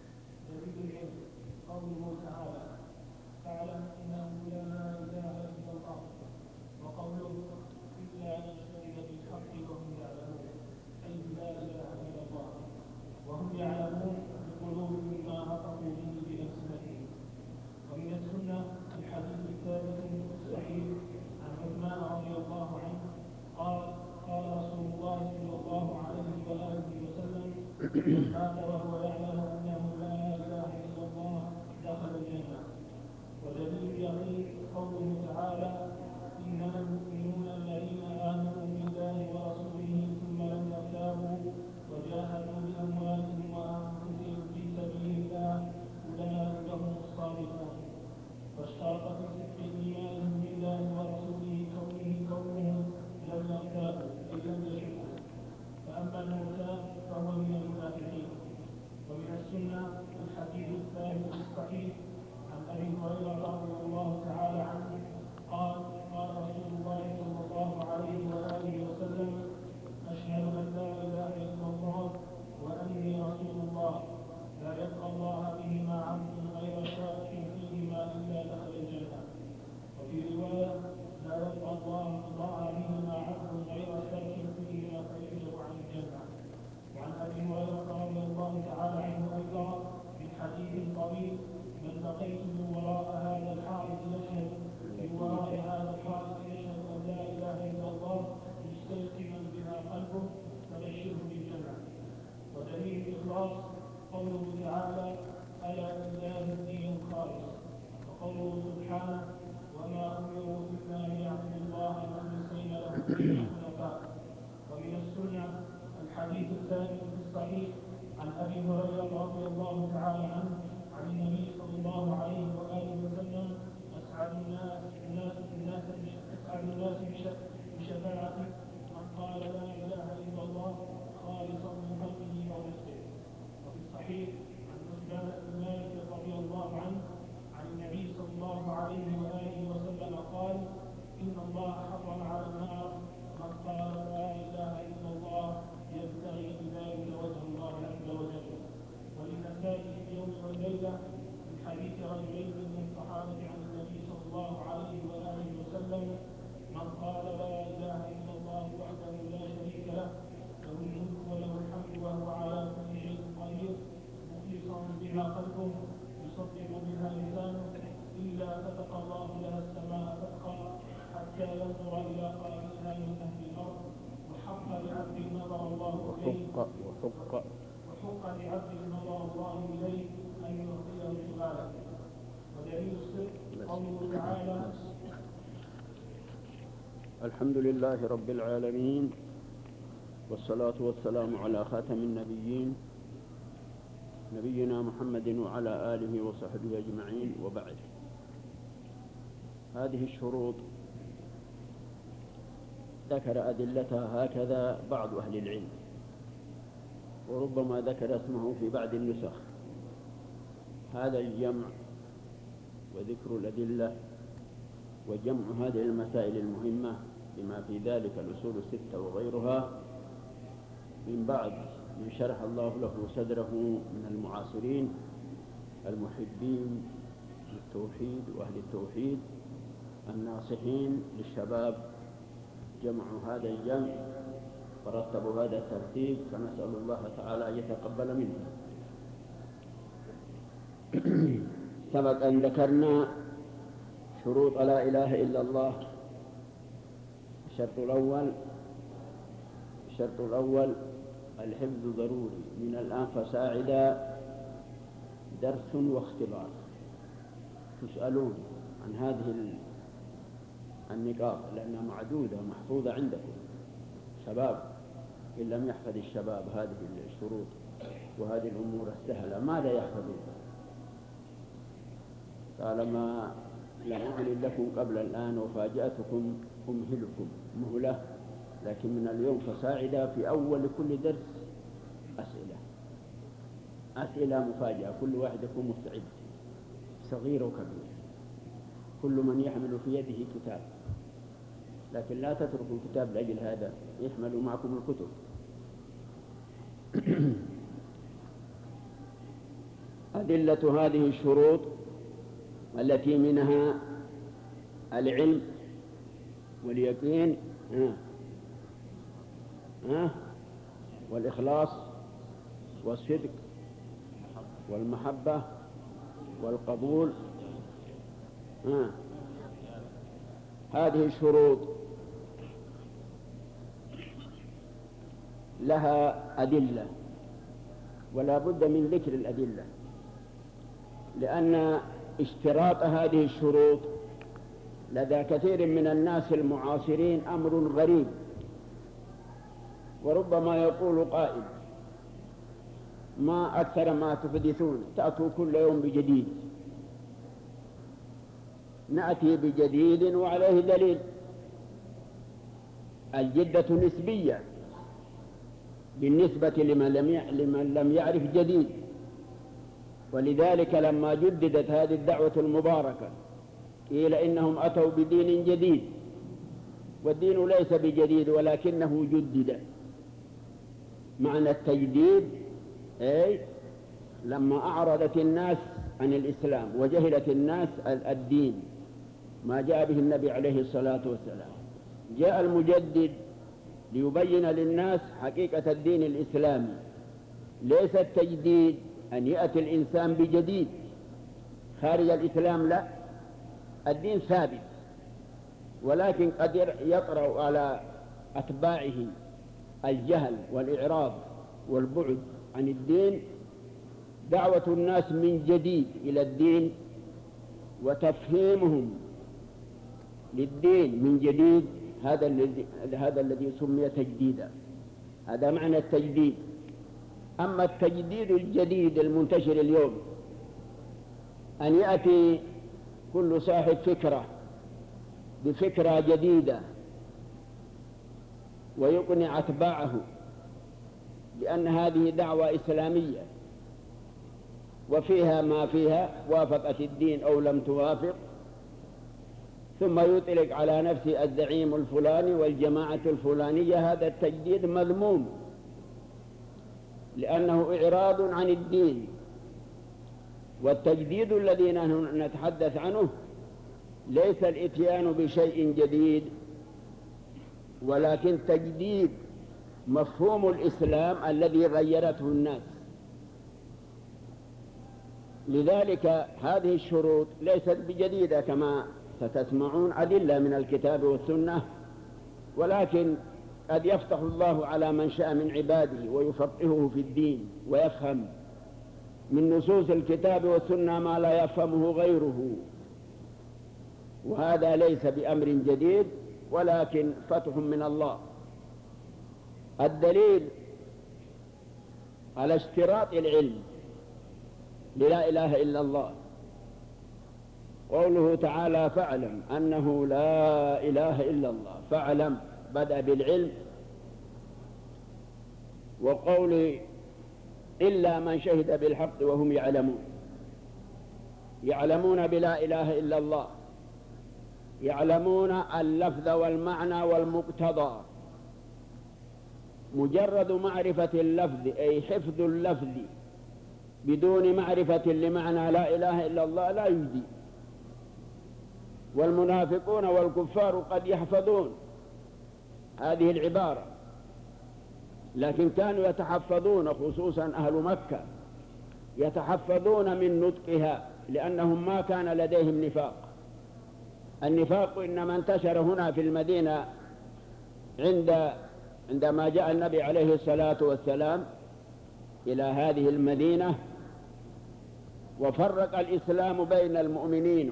دليل العلم قوله تعالى: فاعلم انه لا اله الا الله، وقوله الا نشهد بالحق وهم يعلمون، اي لا اله الا الله، وهم يعلمون بقلوبهم ما نطقوا به بالسنتهم. ومن السنه الحديث الثابت الصحيح عن عثمان رضي الله عنه قال: قال رسول الله صلى الله عليه واله وسلم: من مات وهو يعلم انه لا اله الا الله دخل الجنه. ودليل اليقين قوله تعالى: إنما المؤمنون الذين آمنوا بالله ورسوله ثم لم يرتابوا وجاهدوا بأموالهم وأنفسهم في سبيل الله أولئك هم الصادقون. واشترط في صدق إيمانهم بالله ورسوله كونه كونهم لم يرتابوا أي لم يشركوا، فأما المرتاب فهو من المنافقين. ومن السنة الحديث الثابت الصحيح عن أبي هريرة رضي الله تعالى عنه قال: قال رسول الله صلى الله عليه وآله وسلم: أشهد أن لا إله إلا الله وأني رسول الله، لا يلقى الله بهما عبد غير شاك فيهما إلا دخل الجنة. وفي رواية: لا يلقى الله الله بهما عبد غير شاك فيهما فيحجب عن الجنة. وعن أبي هريرة رضي الله تعالى عنه أيضا من حديث طويل: من لقيته وراء هذا الحائط يشهد في وراء هذا الحائط يشهد أن لا إله إلا الله مستيقنا بها قلبه فبشره بالجنة. ودليل الإخلاص قوله تعالى: ألا لله الدين الخالص، وقوله سبحانه: وما أمروا إلا ليعبدوا الله مخلصين له الدين حنفاء. ومن السنة الحديث الثاني في الصحيح عن أبي هريرة رضي الله تعالى عنه عن النبي صلى الله عليه وآله وسلم: أسعد الناس الناس الناس أسعد الناس بشفاعته من قال لا إله إلا الله خالصا من قلبه ونفسه. وفي الصحيح عن عثمان بن مالك رضي الله عنه عن النبي صلى الله عليه وآله وسلم قال: إن الله حرم على النار من قال لا إله إلا الله يبتغي بذلك وجه الله عز وجل. وللنسائي في اليوم والليلة من حديث رجلين من الصحابة عن النبي صلى الله عليه وآله وسلم: من قال لا إله إلا الله وحده لا شريك له له الملك وله الحمد وهو على كل شيء قدير مخلصا بها قلبه يصدق بها لسانه إلا فتق الله لها السماء فتقا حتى ينظر إلى قائلها من أهل الأرض. وحق لعبد نظر الله إليه وحق وحق لعبد نظر الله إليه أن يعطيه سؤاله. ودليل الصدق قوله تعالى: الحمد لله رب العالمين، والصلاة والسلام على خاتم النبيين نبينا محمد وعلى آله وصحبه أجمعين، وبعد. هذه الشروط ذكر أدلتها هكذا بعض أهل العلم، وربما ذكر اسمه في بعض النسخ. هذا الجمع وذكر الأدلة وجمع هذه المسائل المهمة بما في ذلك الأصول الستة وغيرها من بعض من شرح الله له صدره من المعاصرين المحبين للتوحيد وأهل التوحيد الناصحين للشباب، جمعوا هذا الجمع ورتبوا هذا الترتيب، فنسأل الله تعالى أن يتقبل منه. سبق أن ذكرنا شروط لا إله إلا الله. الشرط الأول الشرط الأول الحفظ ضروري. من الآن فساعدا درس واختبار، تسألون عن هذه النقاط لأنها معدودة محفوظة عندكم. شباب، إن لم يحفظ الشباب هذه الشروط وهذه الأمور السهلة ماذا يحفظون؟ طالما لم أعلن لكم قبل الآن وفاجأتكم أمهلكم مهلة، لكن من اليوم فصاعدا في أول كل درس أسئلة أسئلة مفاجئة، كل واحد يكون مستعد صغير وكبير، كل من يحمل في يده كتاب، لكن لا تتركوا الكتاب لأجل هذا، يحملوا معكم الكتب. أدلة هذه الشروط التي منها العلم واليقين ها ها والإخلاص والصدق والمحبة والقبول. ها هذه الشروط لها أدلة ولا بد من ذكر الأدلة، لأن اشتراط هذه الشروط لدى كثير من الناس المعاصرين أمر غريب، وربما يقول قائل ما أكثر ما تحدثون، تأتوا كل يوم بجديد. نأتي بجديد وعليه دليل. الجدة نسبية بالنسبة لمن لم لمن لم يعرف جديد، ولذلك لما جددت هذه الدعوة المباركة قيل إنهم أتوا بدين جديد، والدين ليس بجديد ولكنه جدد. معنى التجديد أي لما أعرضت الناس عن الإسلام وجهلت الناس الدين ما جاء به النبي عليه الصلاة والسلام، جاء المجدد ليبين للناس حقيقة الدين الإسلامي. ليس التجديد أن يأتي الإنسان بجديد خارج الإسلام، لا، الدين ثابت، ولكن قد يطرأ على أتباعه الجهل والإعراض والبعد عن الدين، دعوة الناس من جديد إلى الدين وتفهيمهم للدين من جديد، هذا الذي هذا الذي سمي تجديدا. هذا معنى التجديد. أما التجديد الجديد المنتشر اليوم أن يأتي كل صاحب فكرة بفكرة جديدة ويقنع أتباعه بأن هذه دعوة إسلامية وفيها ما فيها، وافقت الدين أو لم توافق، ثم يطلق على نفسه الزعيم الفلاني والجماعة الفلانية. هذا التجديد مذموم لأنه إعراض عن الدين. والتجديد الذي نحن نتحدث عنه ليس الإتيان بشيء جديد، ولكن تجديد مفهوم الإسلام الذي غيرته الناس. لذلك هذه الشروط ليست بجديدة كما ستسمعون، أدلة من الكتاب والسنة، ولكن قد يفتح الله على من شاء من عباده ويفقهه في الدين ويفهم من نصوص الكتاب والسنة ما لا يفهمه غيره، وهذا ليس بأمر جديد ولكن فتح من الله. الدليل على اشتراط العلم للا إله إلا الله قوله تعالى فاعلم أنه لا إله إلا الله. فاعلم بدأ بالعلم، وقول إلا من شهد بالحق وهم يعلمون، يعلمون بلا إله إلا الله، يعلمون اللفظ والمعنى والمقتضى. مجرد معرفة اللفظ أي حفظ اللفظ بدون معرفة لمعنى لا إله إلا الله لا يجدي. والمنافقون والكفار قد يحفظون هذه العبارة، لكن كانوا يتحفظون، خصوصا أهل مكة يتحفظون من نطقها لأنهم ما كان لديهم نفاق. النفاق إنما انتشر هنا في المدينة عند عندما جاء النبي عليه الصلاة والسلام إلى هذه المدينة وفرق الإسلام بين المؤمنين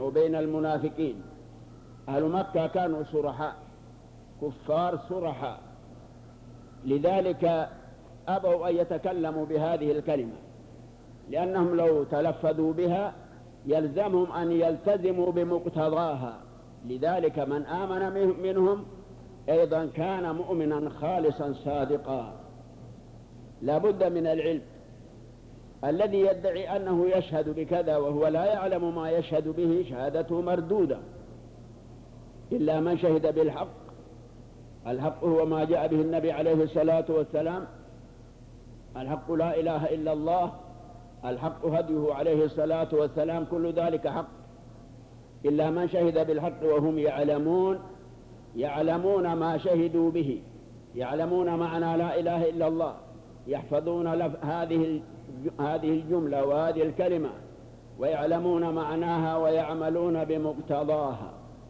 وبين، أهل مكة كانوا صرحاء، كفار صرحاء، لذلك أبوا أن يتكلموا بهذه الكلمة، لأنهم لو تلفظوا بها يلزمهم أن يلتزموا بمقتضاها. لذلك من آمن منهم أيضا كان مؤمنا خالصا صادقا. لا بد من العلم. الذي يدعي أنه يشهد بكذا وهو لا يعلم ما يشهد به شهادته مردودة، إلا من شهد بالحق. الحق هو ما جاء به النبي عليه الصلاة والسلام، الحق لا إله إلا الله، الحق هديه عليه الصلاة والسلام، كل ذلك حق، إلا من شهد بالحق وهم يعلمون يعلمون ما شهدوا به، يعلمون معنى لا إله إلا الله، يحفظون هذه هذه الجملة وهذه الكلمة، ويعلمون معناها ويعملون بمقتضاها.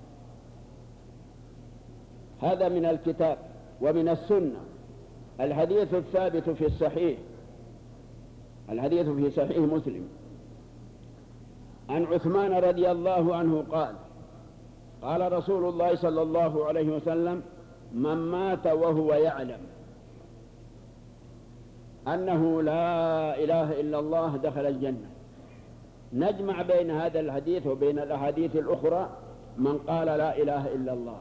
هذا من الكتاب. ومن السنة الحديث الثابت في الصحيح، الحديث في صحيح مسلم عن عثمان رضي الله عنه قال: قال رسول الله صلى الله عليه وسلم: من مات وهو يعلم أنه لا إله إلا الله دخل الجنة. نجمع بين هذا الحديث وبين الأحاديث الأخرى: من قال لا إله إلا الله.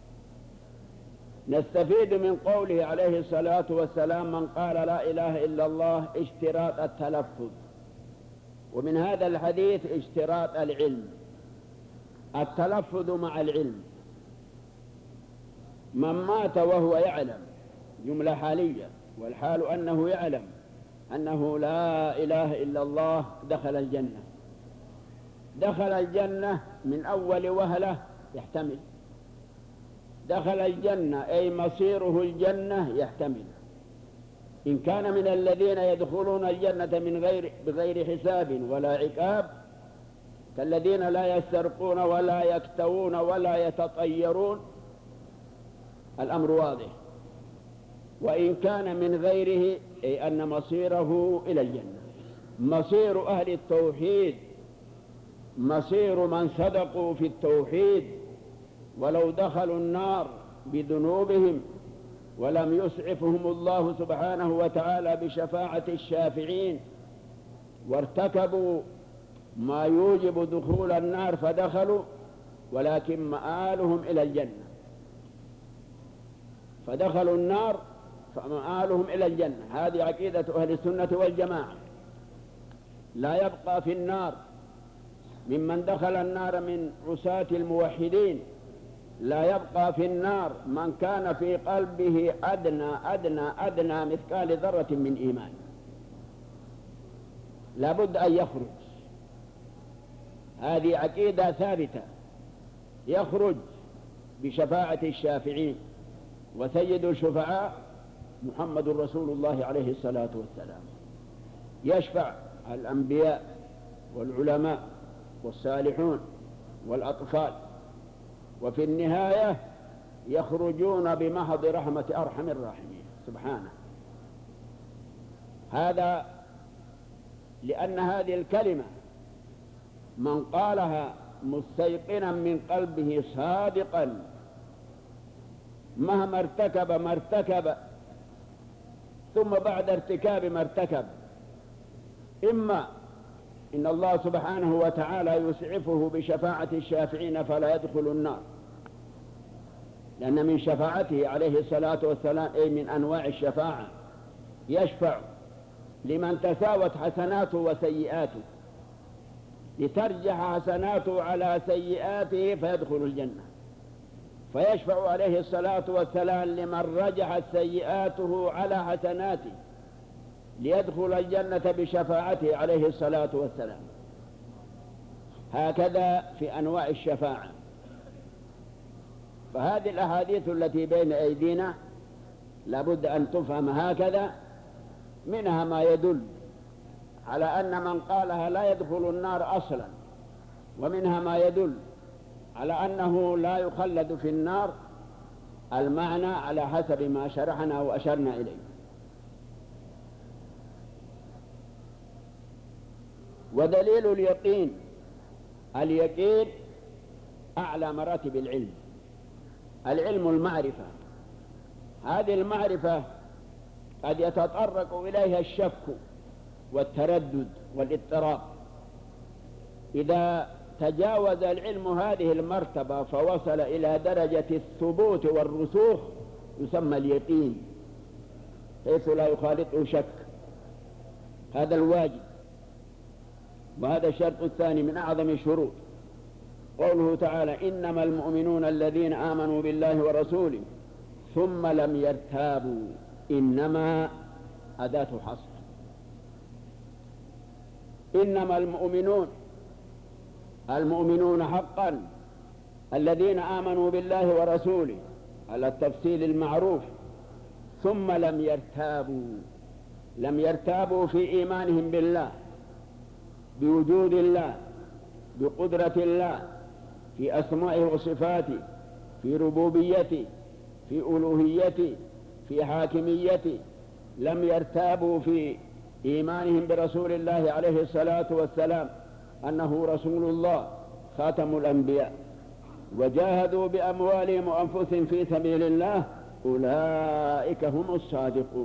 نستفيد من قوله عليه الصلاة والسلام: من قال لا إله إلا الله اشتراط التلفظ. ومن هذا الحديث اشتراط العلم، التلفظ مع العلم. من مات وهو يعلم جملة حالية، والحال أنه يعلم أنه لا إله إلا الله دخل الجنة. دخل الجنة من أول وهلة يحتمل، دخل الجنة أي مصيره الجنة يحتمل. إن كان من الذين يدخلون الجنة من غير بغير حساب ولا عقاب، كالذين لا يسترقون ولا يكتوون ولا يتطيرون، الأمر واضح. وإن كان من غيره أي أن مصيره إلى الجنة. مصير أهل التوحيد مصير من صدقوا في التوحيد، ولو دخلوا النار بذنوبهم ولم يسعفهم الله سبحانه وتعالى بشفاعة الشافعين، وارتكبوا ما يوجب دخول النار فدخلوا، ولكن مآلهم إلى الجنة. فدخلوا النار فمآلهم إلى الجنة. هذه عقيدة أهل السنة والجماعة. لا يبقى في النار ممن دخل النار من عصاة الموحدين، لا يبقى في النار من كان في قلبه أدنى أدنى أدنى مثقال ذرة من إيمان. لا بد أن يخرج. هذه عقيدة ثابتة. يخرج بشفاعة الشافعين، وسيد الشفعاء محمد رسول الله عليه الصلاة والسلام. يشفع الأنبياء والعلماء والصالحون والأطفال، وفي النهاية يخرجون بمحض رحمة أرحم الراحمين سبحانه. هذا لأن هذه الكلمة من قالها مستيقنا من قلبه صادقا مهما ارتكب ما ارتكب، ثم بعد ارتكاب ما ارتكب، إما إن الله سبحانه وتعالى يسعفه بشفاعة الشافعين فلا يدخل النار، لأن من شفاعته عليه الصلاة والسلام أي من أنواع الشفاعة يشفع لمن تساوت حسناته وسيئاته، لترجح حسناته على سيئاته فيدخل الجنة. فيشفع عليه الصلاة والسلام لمن رجحت سيئاته على حسناته ليدخل الجنة بشفاعته عليه الصلاة والسلام. هكذا في أنواع الشفاعة. فهذه الأحاديث التي بين أيدينا لابد أن تفهم هكذا. منها ما يدل على أن من قالها لا يدخل النار أصلا، ومنها ما يدل على أنه لا يخلد في النار، المعنى على حسب ما شرحنا وأشرنا إليه. ودليل اليقين، اليقين أعلى مراتب العلم. العلم المعرفة، هذه المعرفة قد يتطرق إليها الشك والتردد والاضطراب. إذا تجاوز العلم هذه المرتبة فوصل إلى درجة الثبوت والرسوخ يسمى اليقين، حيث لا يخالطه شك. هذا الواجب، وهذا الشرط الثاني من أعظم الشروط. قوله تعالى: إنما المؤمنون الذين آمنوا بالله ورسوله ثم لم يرتابوا. إنما أداة حصر. إنما المؤمنون، المؤمنون حقا الذين آمنوا بالله ورسوله على التفصيل المعروف، ثم لم يرتابوا. لم يرتابوا في إيمانهم بالله، بوجود الله، بقدرة الله، في أسمائه وصفاته، في ربوبيته، في ألوهيته، في حاكميته. لم يرتابوا في إيمانهم برسول الله عليه الصلاة والسلام أنه رسول الله خاتم الأنبياء، وجاهدوا بأموالهم وأنفسهم في سبيل الله، أولئك هم الصادقون.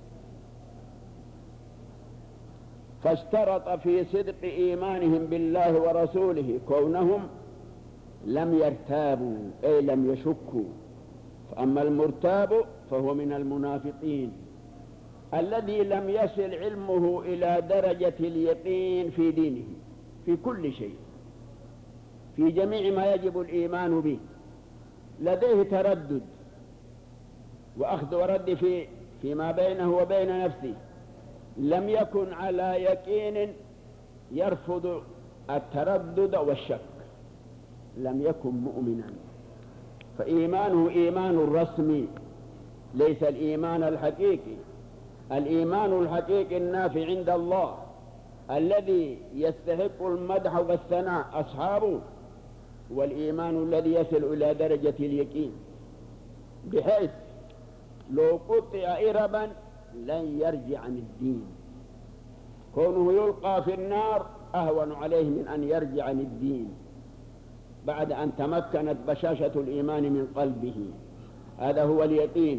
فاشترط في صدق إيمانهم بالله ورسوله كونهم لم يرتابوا، أي لم يشكوا. فأما المرتاب فهو من المنافقين الذي لم يصل علمه إلى درجة اليقين في دينه في كل شيء، في جميع ما يجب الإيمان به، لديه تردد وأخذ ورد في فيما بينه وبين نفسه، لم يكن على يقين، يرفض التردد والشك، لم يكن مؤمنا. فإيمانه إيمان رسمي، ليس الإيمان الحقيقي. الإيمان الحقيقي النافع عند الله الذي يستحق المدح والثناء أصحابه، والإيمان الذي يصل إلى درجة اليقين، بحيث لو قطع إربا لن يرجع عن الدين. كونه يلقى في النار أهون عليه من أن يرجع عن الدين بعد أن تمكنت بشاشة الإيمان من قلبه. هذا هو اليقين.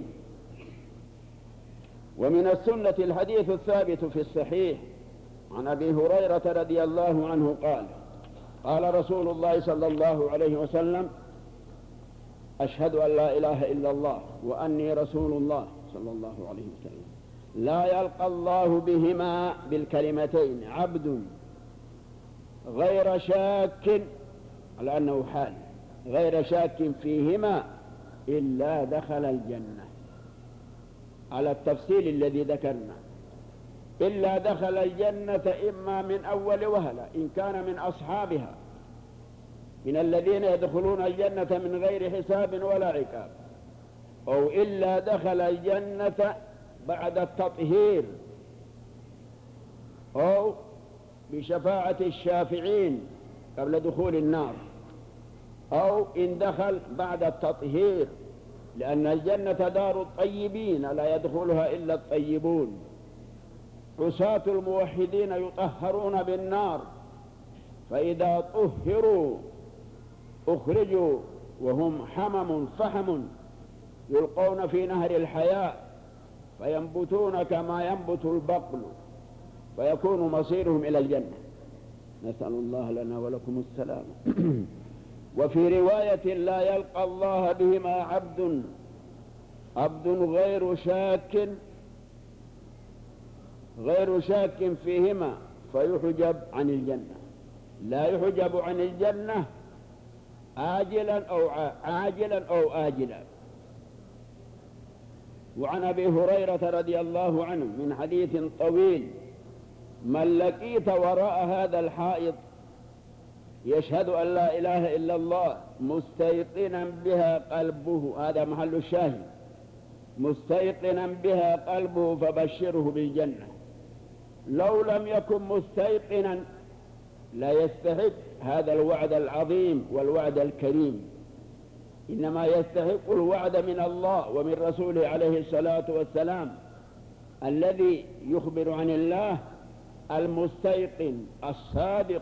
ومن السنة الحديث الثابت في الصحيح عن أبي هريرة رضي الله عنه قال: قال رسول الله صلى الله عليه وسلم: أشهد أن لا إله إلا الله وأني رسول الله صلى الله عليه وسلم، لا يلقى الله بهما بالكلمتين عبد غير شاك، على أنه حال، غير شاك فيهما إلا دخل الجنة، على التفصيل الذي ذكرنا. إلا دخل الجنة إما من أول وهلة إن كان من أصحابها، من الذين يدخلون الجنة من غير حساب ولا عقاب، أو إلا دخل الجنة بعد التطهير، أو بشفاعة الشافعين قبل دخول النار، أو إن دخل بعد التطهير، لأن الجنة دار الطيبين لا يدخلها إلا الطيبون. عصاة الموحدين يطهرون بالنار، فإذا طهروا أخرجوا وهم حمم فحم يلقون في نهر الحياة فينبتون كما ينبت البقل، فيكون مصيرهم إلى الجنة. نسأل الله لنا ولكم السلام. وفي رواية: لا يلقى الله بهما عبد عبد غير شاك غير شاك فيهما فيحجب عن الجنة. لا يحجب عن الجنة عاجلا أو عاجلا أو آجلا. وعن أبي هريرة رضي الله عنه من حديث طويل: من لقيت وراء هذا الحائط يشهد أن لا إله إلا الله مستيقنا بها قلبه، هذا محل الشاهد، مستيقنا بها قلبه فبشره بالجنة. لو لم يكن مستيقنا لا يستحق هذا الوعد العظيم والوعد الكريم، إنما يستحق الوعد من الله ومن رسوله عليه الصلاة والسلام الذي يخبر عن الله المستيقن الصادق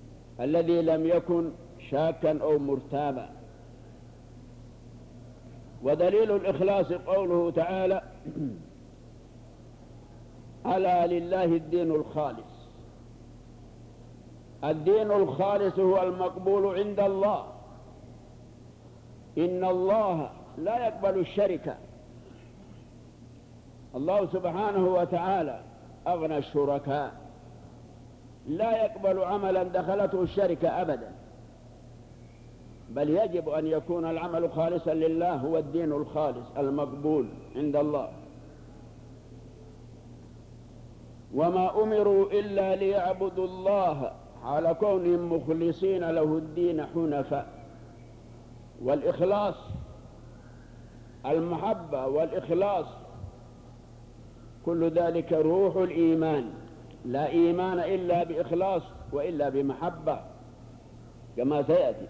الذي لم يكن شاكا أو مرتابا. ودليل الإخلاص قوله تعالى: ألا لله الدين الخالص. الدين الخالص هو المقبول عند الله. إن الله لا يقبل الشرك. الله سبحانه وتعالى أغنى الشركاء، لا يقبل عملا دخلته الشركة أبدا، بل يجب أن يكون العمل خالصا لله، هو الدين الخالص المقبول عند الله. وما أمروا إلا ليعبدوا الله حال كونهم مخلصين له الدين حنفاء. والإخلاص، المحبة والإخلاص، كل ذلك روح الإيمان. لا إيمان إلا بإخلاص وإلا بمحبة كما سيأتي.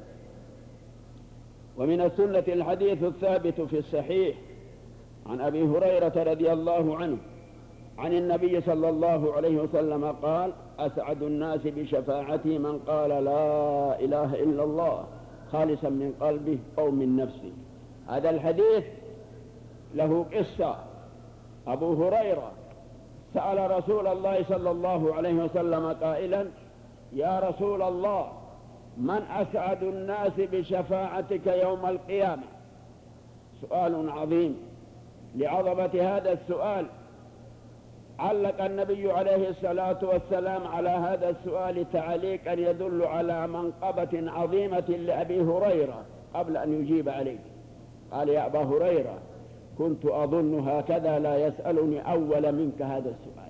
ومن السنة الحديث الثابت في الصحيح عن أبي هريرة رضي الله عنه عن النبي صلى الله عليه وسلم قال: أسعد الناس بشفاعتي من قال لا إله إلا الله خالصا من قلبه أو من نفسه. هذا الحديث له قصة. أبو هريرة سأل رسول الله صلى الله عليه وسلم قائلا: يا رسول الله، من أسعد الناس بشفاعتك يوم القيامة؟ سؤال عظيم. لعظمة هذا السؤال علق النبي عليه الصلاة والسلام على هذا السؤال تعليقا يدل على منقبة عظيمة لأبي هريرة قبل أن يجيب عليه. قال: يا أبا هريرة، كنت أظن هكذا لا يسألني أول منك هذا السؤال.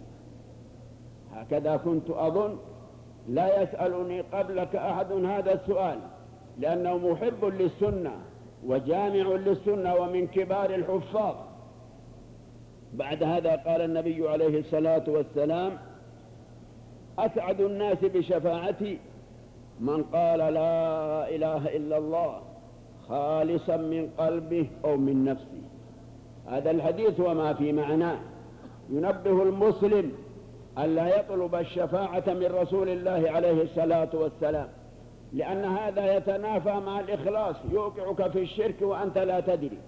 هكذا كنت أظن لا يسألني قبلك أحد هذا السؤال، لأنه محب للسنة وجامع للسنة ومن كبار الحفاظ. بعد هذا قال النبي عليه الصلاة والسلام: أسعد الناس بشفاعتي من قال لا إله إلا الله خالصا من قلبه أو من نفسه. هذا الحديث وما في معناه ينبه المسلم أن لا يطلب الشفاعة من رسول الله عليه الصلاة والسلام، لأن هذا يتنافى مع الإخلاص، يوقعك في الشرك وأنت لا تدري.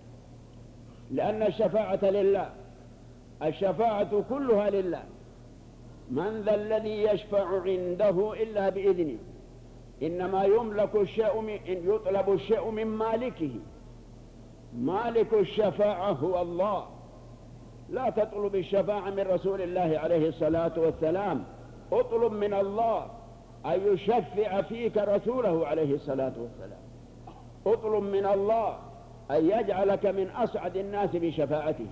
لأن الشفاعة لله، الشفاعة كلها لله. من ذا الذي يشفع عنده إلا بإذنه؟ إنما يملك الشيء من إن يطلب الشيء من مالكه. مالك الشفاعة هو الله. لا تطلب الشفاعة من رسول الله عليه الصلاة والسلام، اطلب من الله أن يشفع فيك رسوله عليه الصلاة والسلام. اطلب من الله أن يجعلك من أسعد الناس بشفاعته.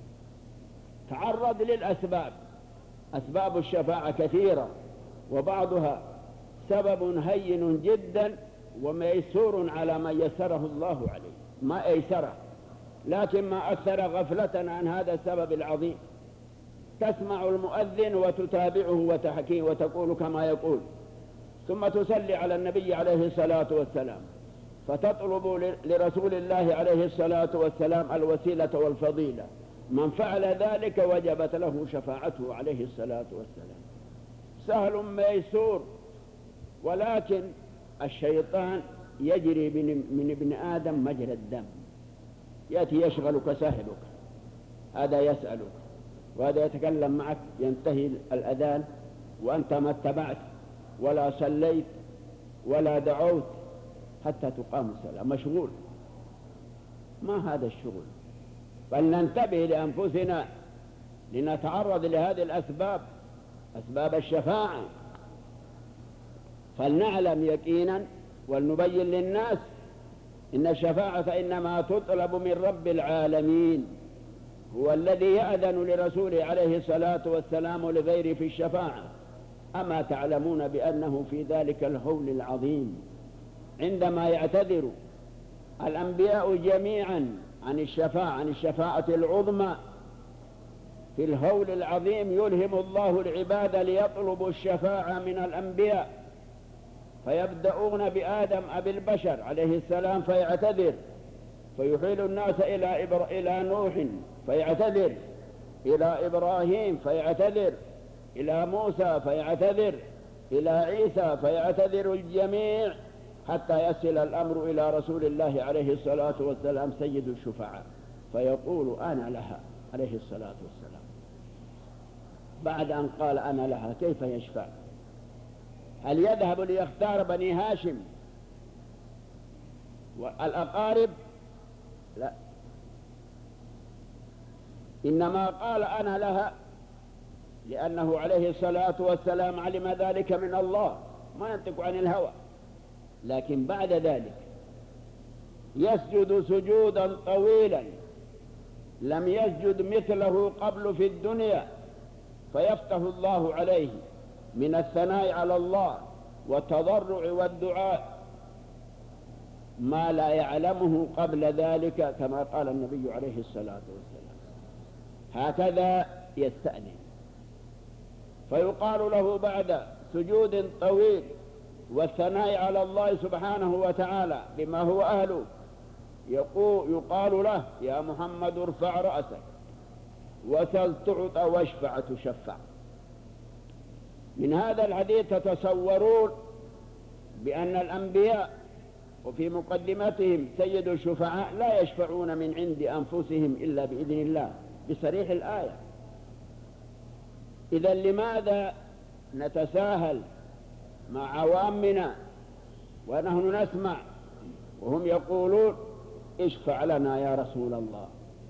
تعرض للأسباب. أسباب الشفاعة كثيرة، وبعضها سبب هين جدا وميسور على من يسره الله عليه، ما أيسره، لكن ما أكثر غفلة عن هذا السبب العظيم. تسمع المؤذن وتتابعه وتحكيه وتقول كما يقول، ثم تصلي على النبي عليه الصلاة والسلام، فتطلب لرسول الله عليه الصلاة والسلام الوسيلة والفضيلة. من فعل ذلك وجبت له شفاعته عليه الصلاة والسلام. سهل ميسور، ولكن الشيطان يجري من ابن آدم مجرى الدم. يأتي يشغلك صاحبك، هذا يسألك وهذا يتكلم معك، ينتهي الأذان وأنت ما اتبعت ولا صليت ولا دعوت حتى تقام الصلاة، مشغول. ما هذا الشغل؟ فلننتبه لأنفسنا لنتعرض لهذه الأسباب، أسباب الشفاعة، فلنعلم يقينا ولنبين للناس إن الشفاعة إنما تطلب من رب العالمين، هو الذي يأذن لرسوله عليه الصلاة والسلام ولغيره في الشفاعة. أما تعلمون بأنه في ذلك الهول العظيم عندما يعتذر الأنبياء جميعا عن الشفاعة عن الشفاعة العظمى، في الهول العظيم يلهم الله العباد ليطلبوا الشفاعة من الأنبياء، فيبدأون بآدم أبي البشر عليه السلام فيعتذر، فيحيل الناس إلى, إبر... إلى نوح فيعتذر، إلى إبراهيم فيعتذر، إلى موسى فيعتذر، إلى عيسى فيعتذر الجميع، حتى يصل الأمر إلى رسول الله عليه الصلاة والسلام سيد الشفعاء، فيقول أنا لها عليه الصلاة والسلام. بعد أن قال أنا لها كيف يشفع؟ هل يذهب ليختار بني هاشم والأقارب؟ لا، إنما قال أنا لها لأنه عليه الصلاة والسلام علم ذلك من الله، ما ينطق عن الهوى. لكن بعد ذلك يسجد سجودا طويلا لم يسجد مثله قبل في الدنيا، فيفتح الله عليه من الثناء على الله والتضرع والدعاء ما لا يعلمه قبل ذلك، كما قال النبي عليه الصلاة والسلام. هكذا يستأذن، فيقال له بعد سجود طويل والثناء على الله سبحانه وتعالى بما هو أهله، يقال له يا محمد ارفع رأسك وسل تعطى واشفع تشفع. من هذا الحديث تتصورون بأن الأنبياء وفي مقدمتهم سيد الشفعاء لا يشفعون من عند أنفسهم إلا بإذن الله بصريح الآية. إذا لماذا نتساهل مع عوامنا ونحن نسمع وهم يقولون اشفع لنا يا رسول الله؟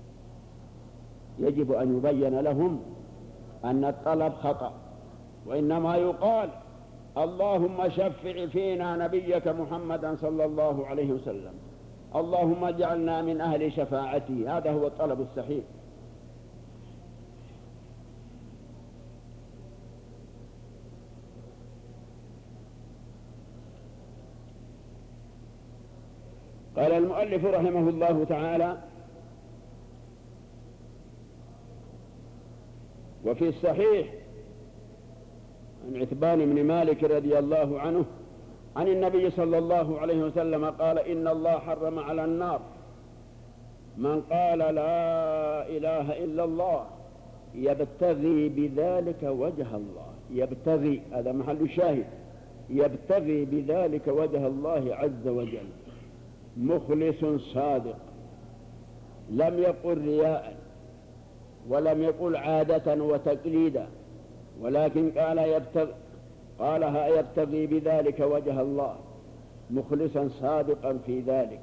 يجب أن يبين لهم أن الطلب خطأ، وإنما يقال اللهم شفع فينا نبيك محمدا صلى الله عليه وسلم، اللهم اجعلنا من أهل شفاعته. هذا هو الطلب الصحيح. قال المؤلف رحمه الله تعالى: وفي الصحيح عن عتبان بن مالك رضي الله عنه عن النبي صلى الله عليه وسلم قال: إن الله حرم على النار من قال لا إله إلا الله يبتغي بذلك وجه الله. يبتغي، هذا محل الشاهد، يبتغي بذلك وجه الله عز وجل، مخلص صادق، لم يقل رياء ولم يقل عادة وتقليدا، ولكن قال يبتغي قالها يبتغي بذلك وجه الله، مخلصا صادقا في ذلك.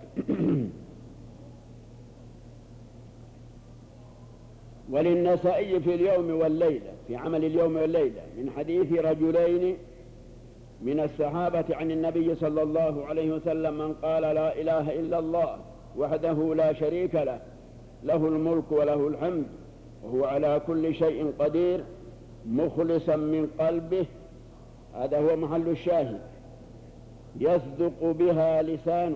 وللنسائي في اليوم والليلة، في عمل اليوم والليلة، من حديث رجلين من الصحابة عن النبي صلى الله عليه وسلم: من قال لا إله إلا الله وحده لا شريك له، له الملك وله الحمد وهو على كل شيء قدير، مخلصا من قلبه. هذا هو محل الشاهد. يصدق بها لسانه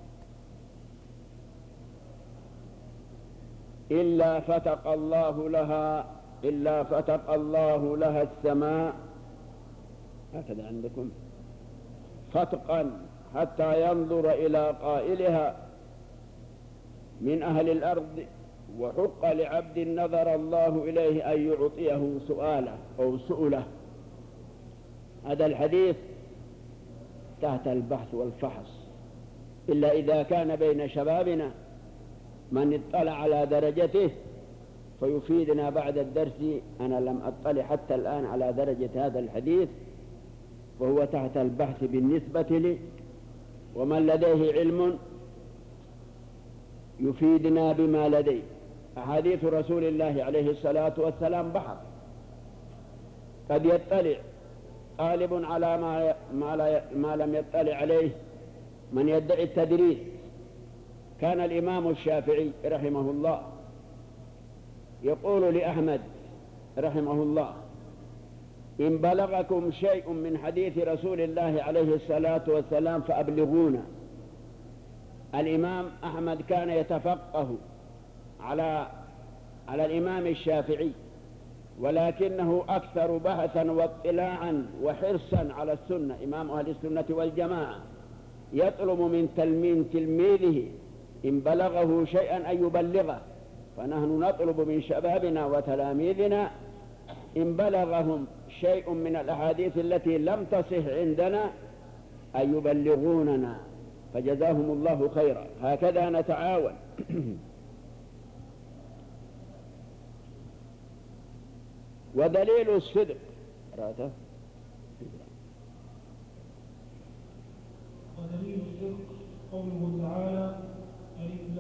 إلا فتق الله لها إلا فتق الله لها السماء، هكذا عندكم، فتقا حتى ينظر إلى قائلها من أهل الأرض، وحق لعبد نظر الله إليه أن يعطيه سؤاله أو سؤله. هذا الحديث تحت البحث والفحص، إلا إذا كان بين شبابنا من اطلع على درجته فيفيدنا بعد الدرس. أنا لم أطلع حتى الآن على درجة هذا الحديث، وهو تحت البحث بالنسبة لي، ومن لديه علم يفيدنا بما لديه. أحاديث رسول الله عليه الصلاة والسلام بحر، قد يطلع طالب على ما, ما, لا ما لم يطلع عليه من يدعي التدريس. كان الإمام الشافعي رحمه الله يقول لأحمد رحمه الله: إن بلغكم شيء من حديث رسول الله عليه الصلاة والسلام فأبلغونا. الإمام أحمد كان يتفقه على على الإمام الشافعي، ولكنه أكثر بحثا واطلاعا وحرصا على السنة، إمام أهل السنة والجماعة، يطلب من تلميذ تلميذه إن بلغه شيئا أن يبلغه. فنحن نطلب من شبابنا وتلاميذنا إن بلغهم شيء من الأحاديث التي لم تصح عندنا أن يبلغوننا فجزاهم الله خيرا. هكذا نتعاون. ودليل الصدق رأته ودليل الصدق قوله تعالى: ألف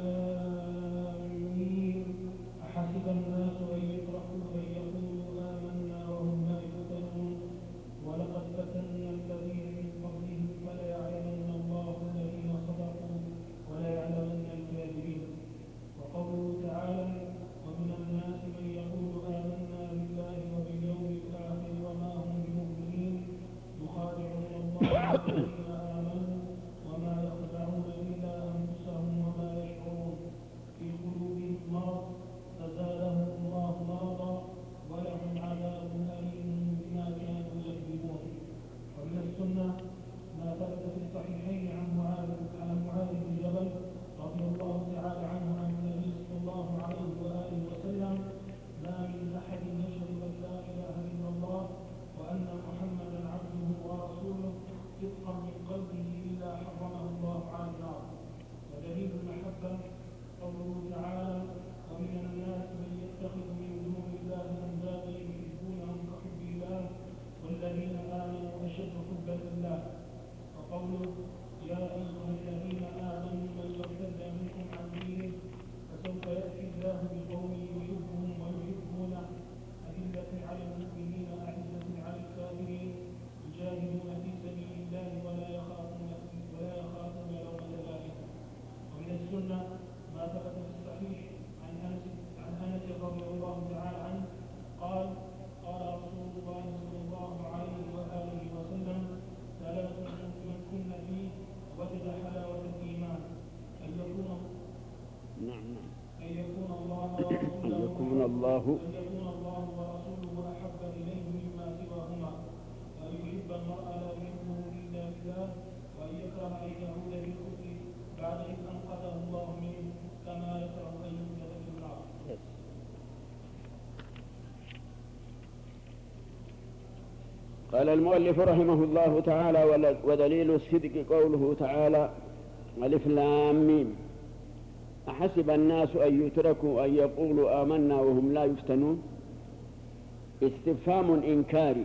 لام ميم أحسب الناس أن يتركوا أن يقولوا آمنا وهم لا يفتنون ولقد فتنا الذين من قبلهم فليعلمن الله الذين صدقوا وليعلمن الكاذبين. وقوله تعالى: ومن الناس من يقول آمنا بالله وباليوم الآخر وما هم بمؤمنين يخادعون الله الذين آمنوا وما يخدعون إلا أنفسهم وما يشعرون في قلوبهم مرض فزادهم الله مرضا ولهم عذاب أليم بما كانوا يكذبون. ومن السنة ما ثبت في الصحيحين عن معاذ عن معاذ بن جبل رضي الله تعالى عنه عن النبي صلى الله عليه وآله وسلم: ما من أحد يشهد أن لا إله إلا الله وأن محمدا عبده ورسوله صدقا من قلبه إلا حرمه الله على النار. ودليل المحبة قوله تعالى: ومن الناس من يتخذ من دون الله أندادا يحبونهم كحب الله والذين آمنوا أشد حبا لله. وقوله: يا أيها الذين آمنوا من يرتد منكم عن دينه فسوف يأتي الله بقوم يحبهم ويحبونه أذلة على المؤمنين أعزة على الكافرين يجاهدون في سبيل الله ولا يخافون ولا يخافون لومة لائم. ومن السنة ما ثبت في الصحيح عن أنس عن أنس رضي الله تعالى عنه قال: قال رسول الله صلى الله عليه وآله وسلم: ثلاث من كن فيه وجد حلاوة الإيمان أن يكون نعم نعم أن يكون الله ورسوله أن يكون الله أن يكون الله ورسوله أحب إليه مما سواهما وأن يحب المرء لا يحبه إلا لله وأن يكره أن يعود بالكفر بعد إذ أنقذه الله منه كما يكره أن يوجد في النار. قال المؤلف رحمه الله تعالى: ودليل الصدق قوله تعالى: ألف لام ميم أحسب الناس أن يتركوا أن يقولوا آمنا وهم لا يفتنون. استفهام إنكاري،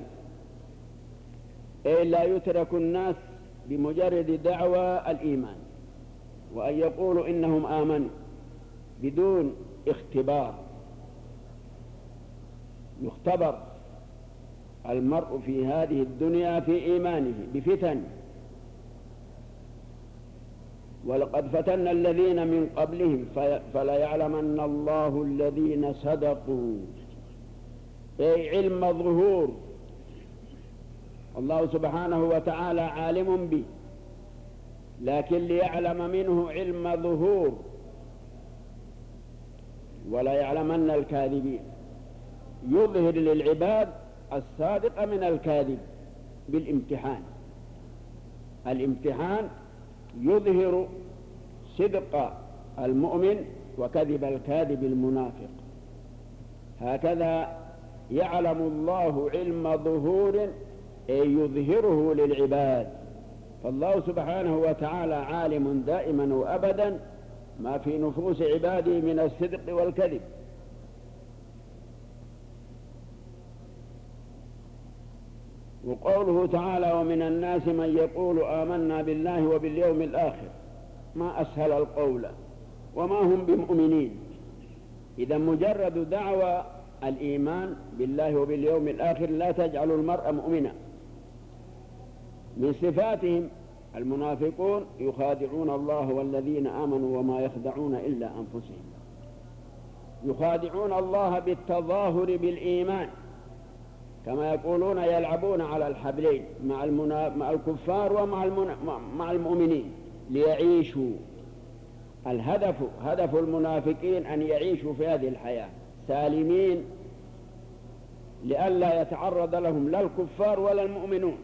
أي لا يترك الناس بمجرد دعوى الإيمان وأن يقولوا إنهم آمنوا بدون اختبار. يختبر المرء في هذه الدنيا في إيمانه بفتن. ولقد فتنا الذين من قبلهم فليعلمن الله الذين صدقوا، أي علم ظهور. الله سبحانه وتعالى عالم به، لكن ليعلم منه علم ظهور. ولا يعلمن الكاذبين، يظهر للعباد الصادق من الكاذب بالامتحان. الامتحان يظهر صدق المؤمن وكذب الكاذب المنافق. هكذا يعلم الله علم ظهور، أي يظهره للعباد. فالله سبحانه وتعالى عالم دائما وأبدا ما في نفوس عباده من الصدق والكذب. وقوله تعالى: ومن الناس من يقول آمنا بالله وباليوم الآخر، ما أسهل القول وما هم بمؤمنين. إذا مجرد دعوى الإيمان بالله وباليوم الآخر لا تجعل المرء مؤمنا. من صفاتهم المنافقون: يخادعون الله والذين آمنوا وما يخدعون إلا أنفسهم. يخادعون الله بالتظاهر بالإيمان، كما يقولون يلعبون على الحبلين مع, المنا... مع الكفار ومع المنا... مع المؤمنين ليعيشوا. الهدف هدف المنافقين أن يعيشوا في هذه الحياة سالمين، لئلا يتعرض لهم لا الكفار ولا المؤمنون.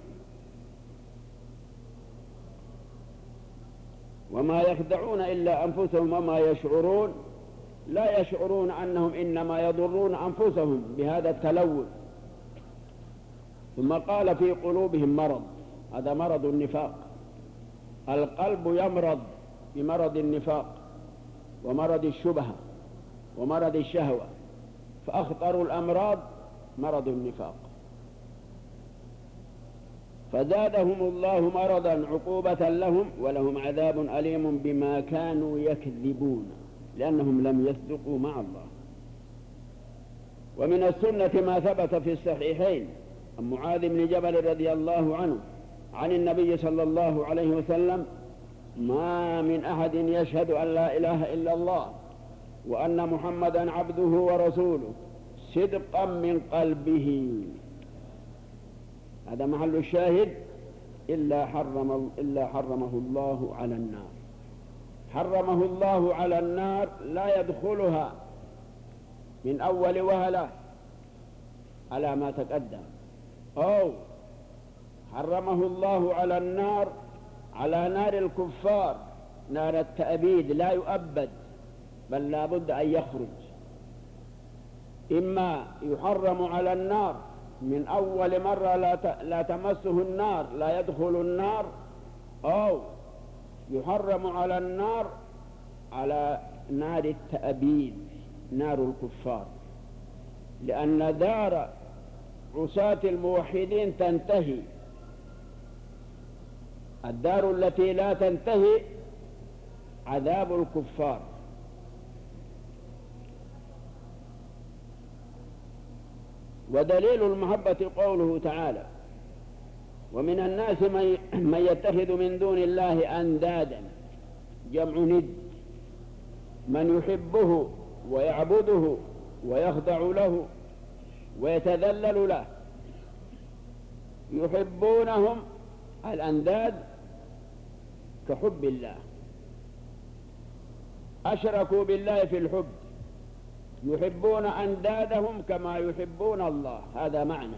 وما يخدعون إلا أنفسهم وما يشعرون، لا يشعرون أنهم إنما يضرون أنفسهم بهذا التلوث. ثم قال: في قلوبهم مرض، هذا مرض النفاق. القلب يمرض بمرض النفاق ومرض الشبهة ومرض الشهوة، فأخطر الأمراض مرض النفاق، فزادهم الله مرضا عقوبة لهم، ولهم عذاب أليم بما كانوا يكذبون لأنهم لم يصدقوا مع الله. ومن السنة ما ثبت في الصحيحين عن معاذ بن جبل رضي الله عنه عن النبي صلى الله عليه وسلم: ما من أحد يشهد أن لا إله إلا الله وأن محمدا عبده ورسوله صدقا من قلبه، هذا محل الشاهد، إلا حرم إلا حرمه الله على النار. حرمه الله على النار، لا يدخلها من أول وهلة على ما تقدم، أو حرمه الله على النار، على نار الكفار، نار التأبيد، لا يؤبد بل لا بد أن يخرج. إما يحرم على النار من أول مرة لا تمسه النار، لا يدخل النار، أو يحرم على النار على نار التأبيد، نار الكفار، لأن دار عصاة الموحدين تنتهي، الدار التي لا تنتهي عذاب الكفار. ودليل المحبة قوله تعالى: ومن الناس من يتخذ من دون الله أندادا، جمع ند، من يحبه ويعبده ويخضع له ويتذلل له، يحبونهم الأنداد كحب الله، أشركوا بالله في الحب، يحبون أندادهم كما يحبون الله، هذا معنى،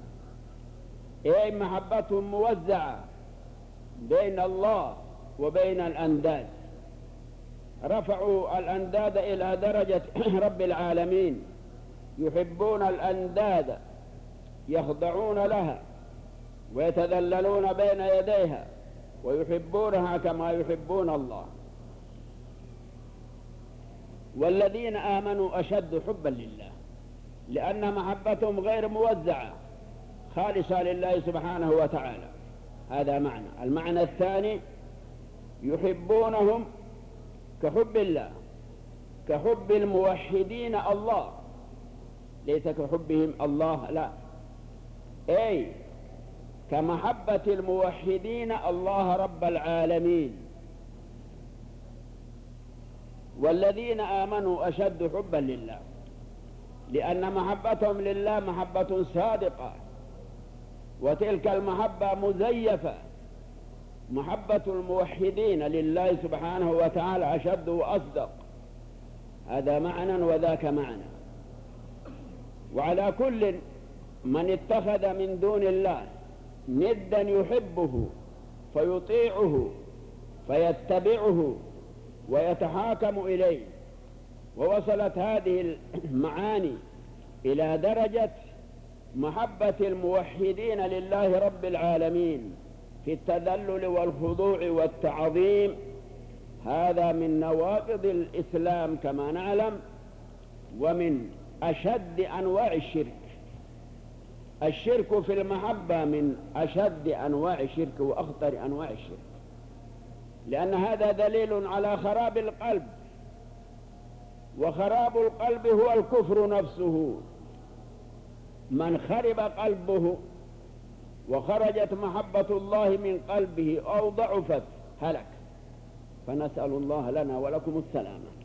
أي محبتهم موزعة بين الله وبين الأنداد، رفعوا الأنداد إلى درجة رب العالمين، يحبون الأنداد، يخضعون لها ويتذللون بين يديها ويحبونها كما يحبون الله. والذين آمنوا أشد حبا لله، لأن محبتهم غير موزعة، خالصة لله سبحانه وتعالى، هذا معنى. المعنى الثاني: يحبونهم كحب الله، كحب الموحدين الله، ليس كحبهم الله، لا، أي كمحبة الموحدين الله رب العالمين. والذين آمنوا أشد حبا لله، لأن محبتهم لله محبة صادقة، وتلك المحبة مزيفة. محبة الموحدين لله سبحانه وتعالى أشد وأصدق، هذا معنى وذاك معنى. وعلى كل من اتخذ من دون الله ندا يحبه فيطيعه فيتبعه ويتحاكم إليه، ووصلت هذه المعاني إلى درجة محبة الموحدين لله رب العالمين في التذلل والخضوع والتعظيم، هذا من نواقض الإسلام كما نعلم، ومن أشد أنواع الشرك. الشرك في المحبة من أشد أنواع الشرك وأخطر أنواع الشرك، لأن هذا دليل على خراب القلب، وخراب القلب هو الكفر نفسه. من خرب قلبه وخرجت محبة الله من قلبه أو ضعفت هلك، فنسأل الله لنا ولكم السلامة.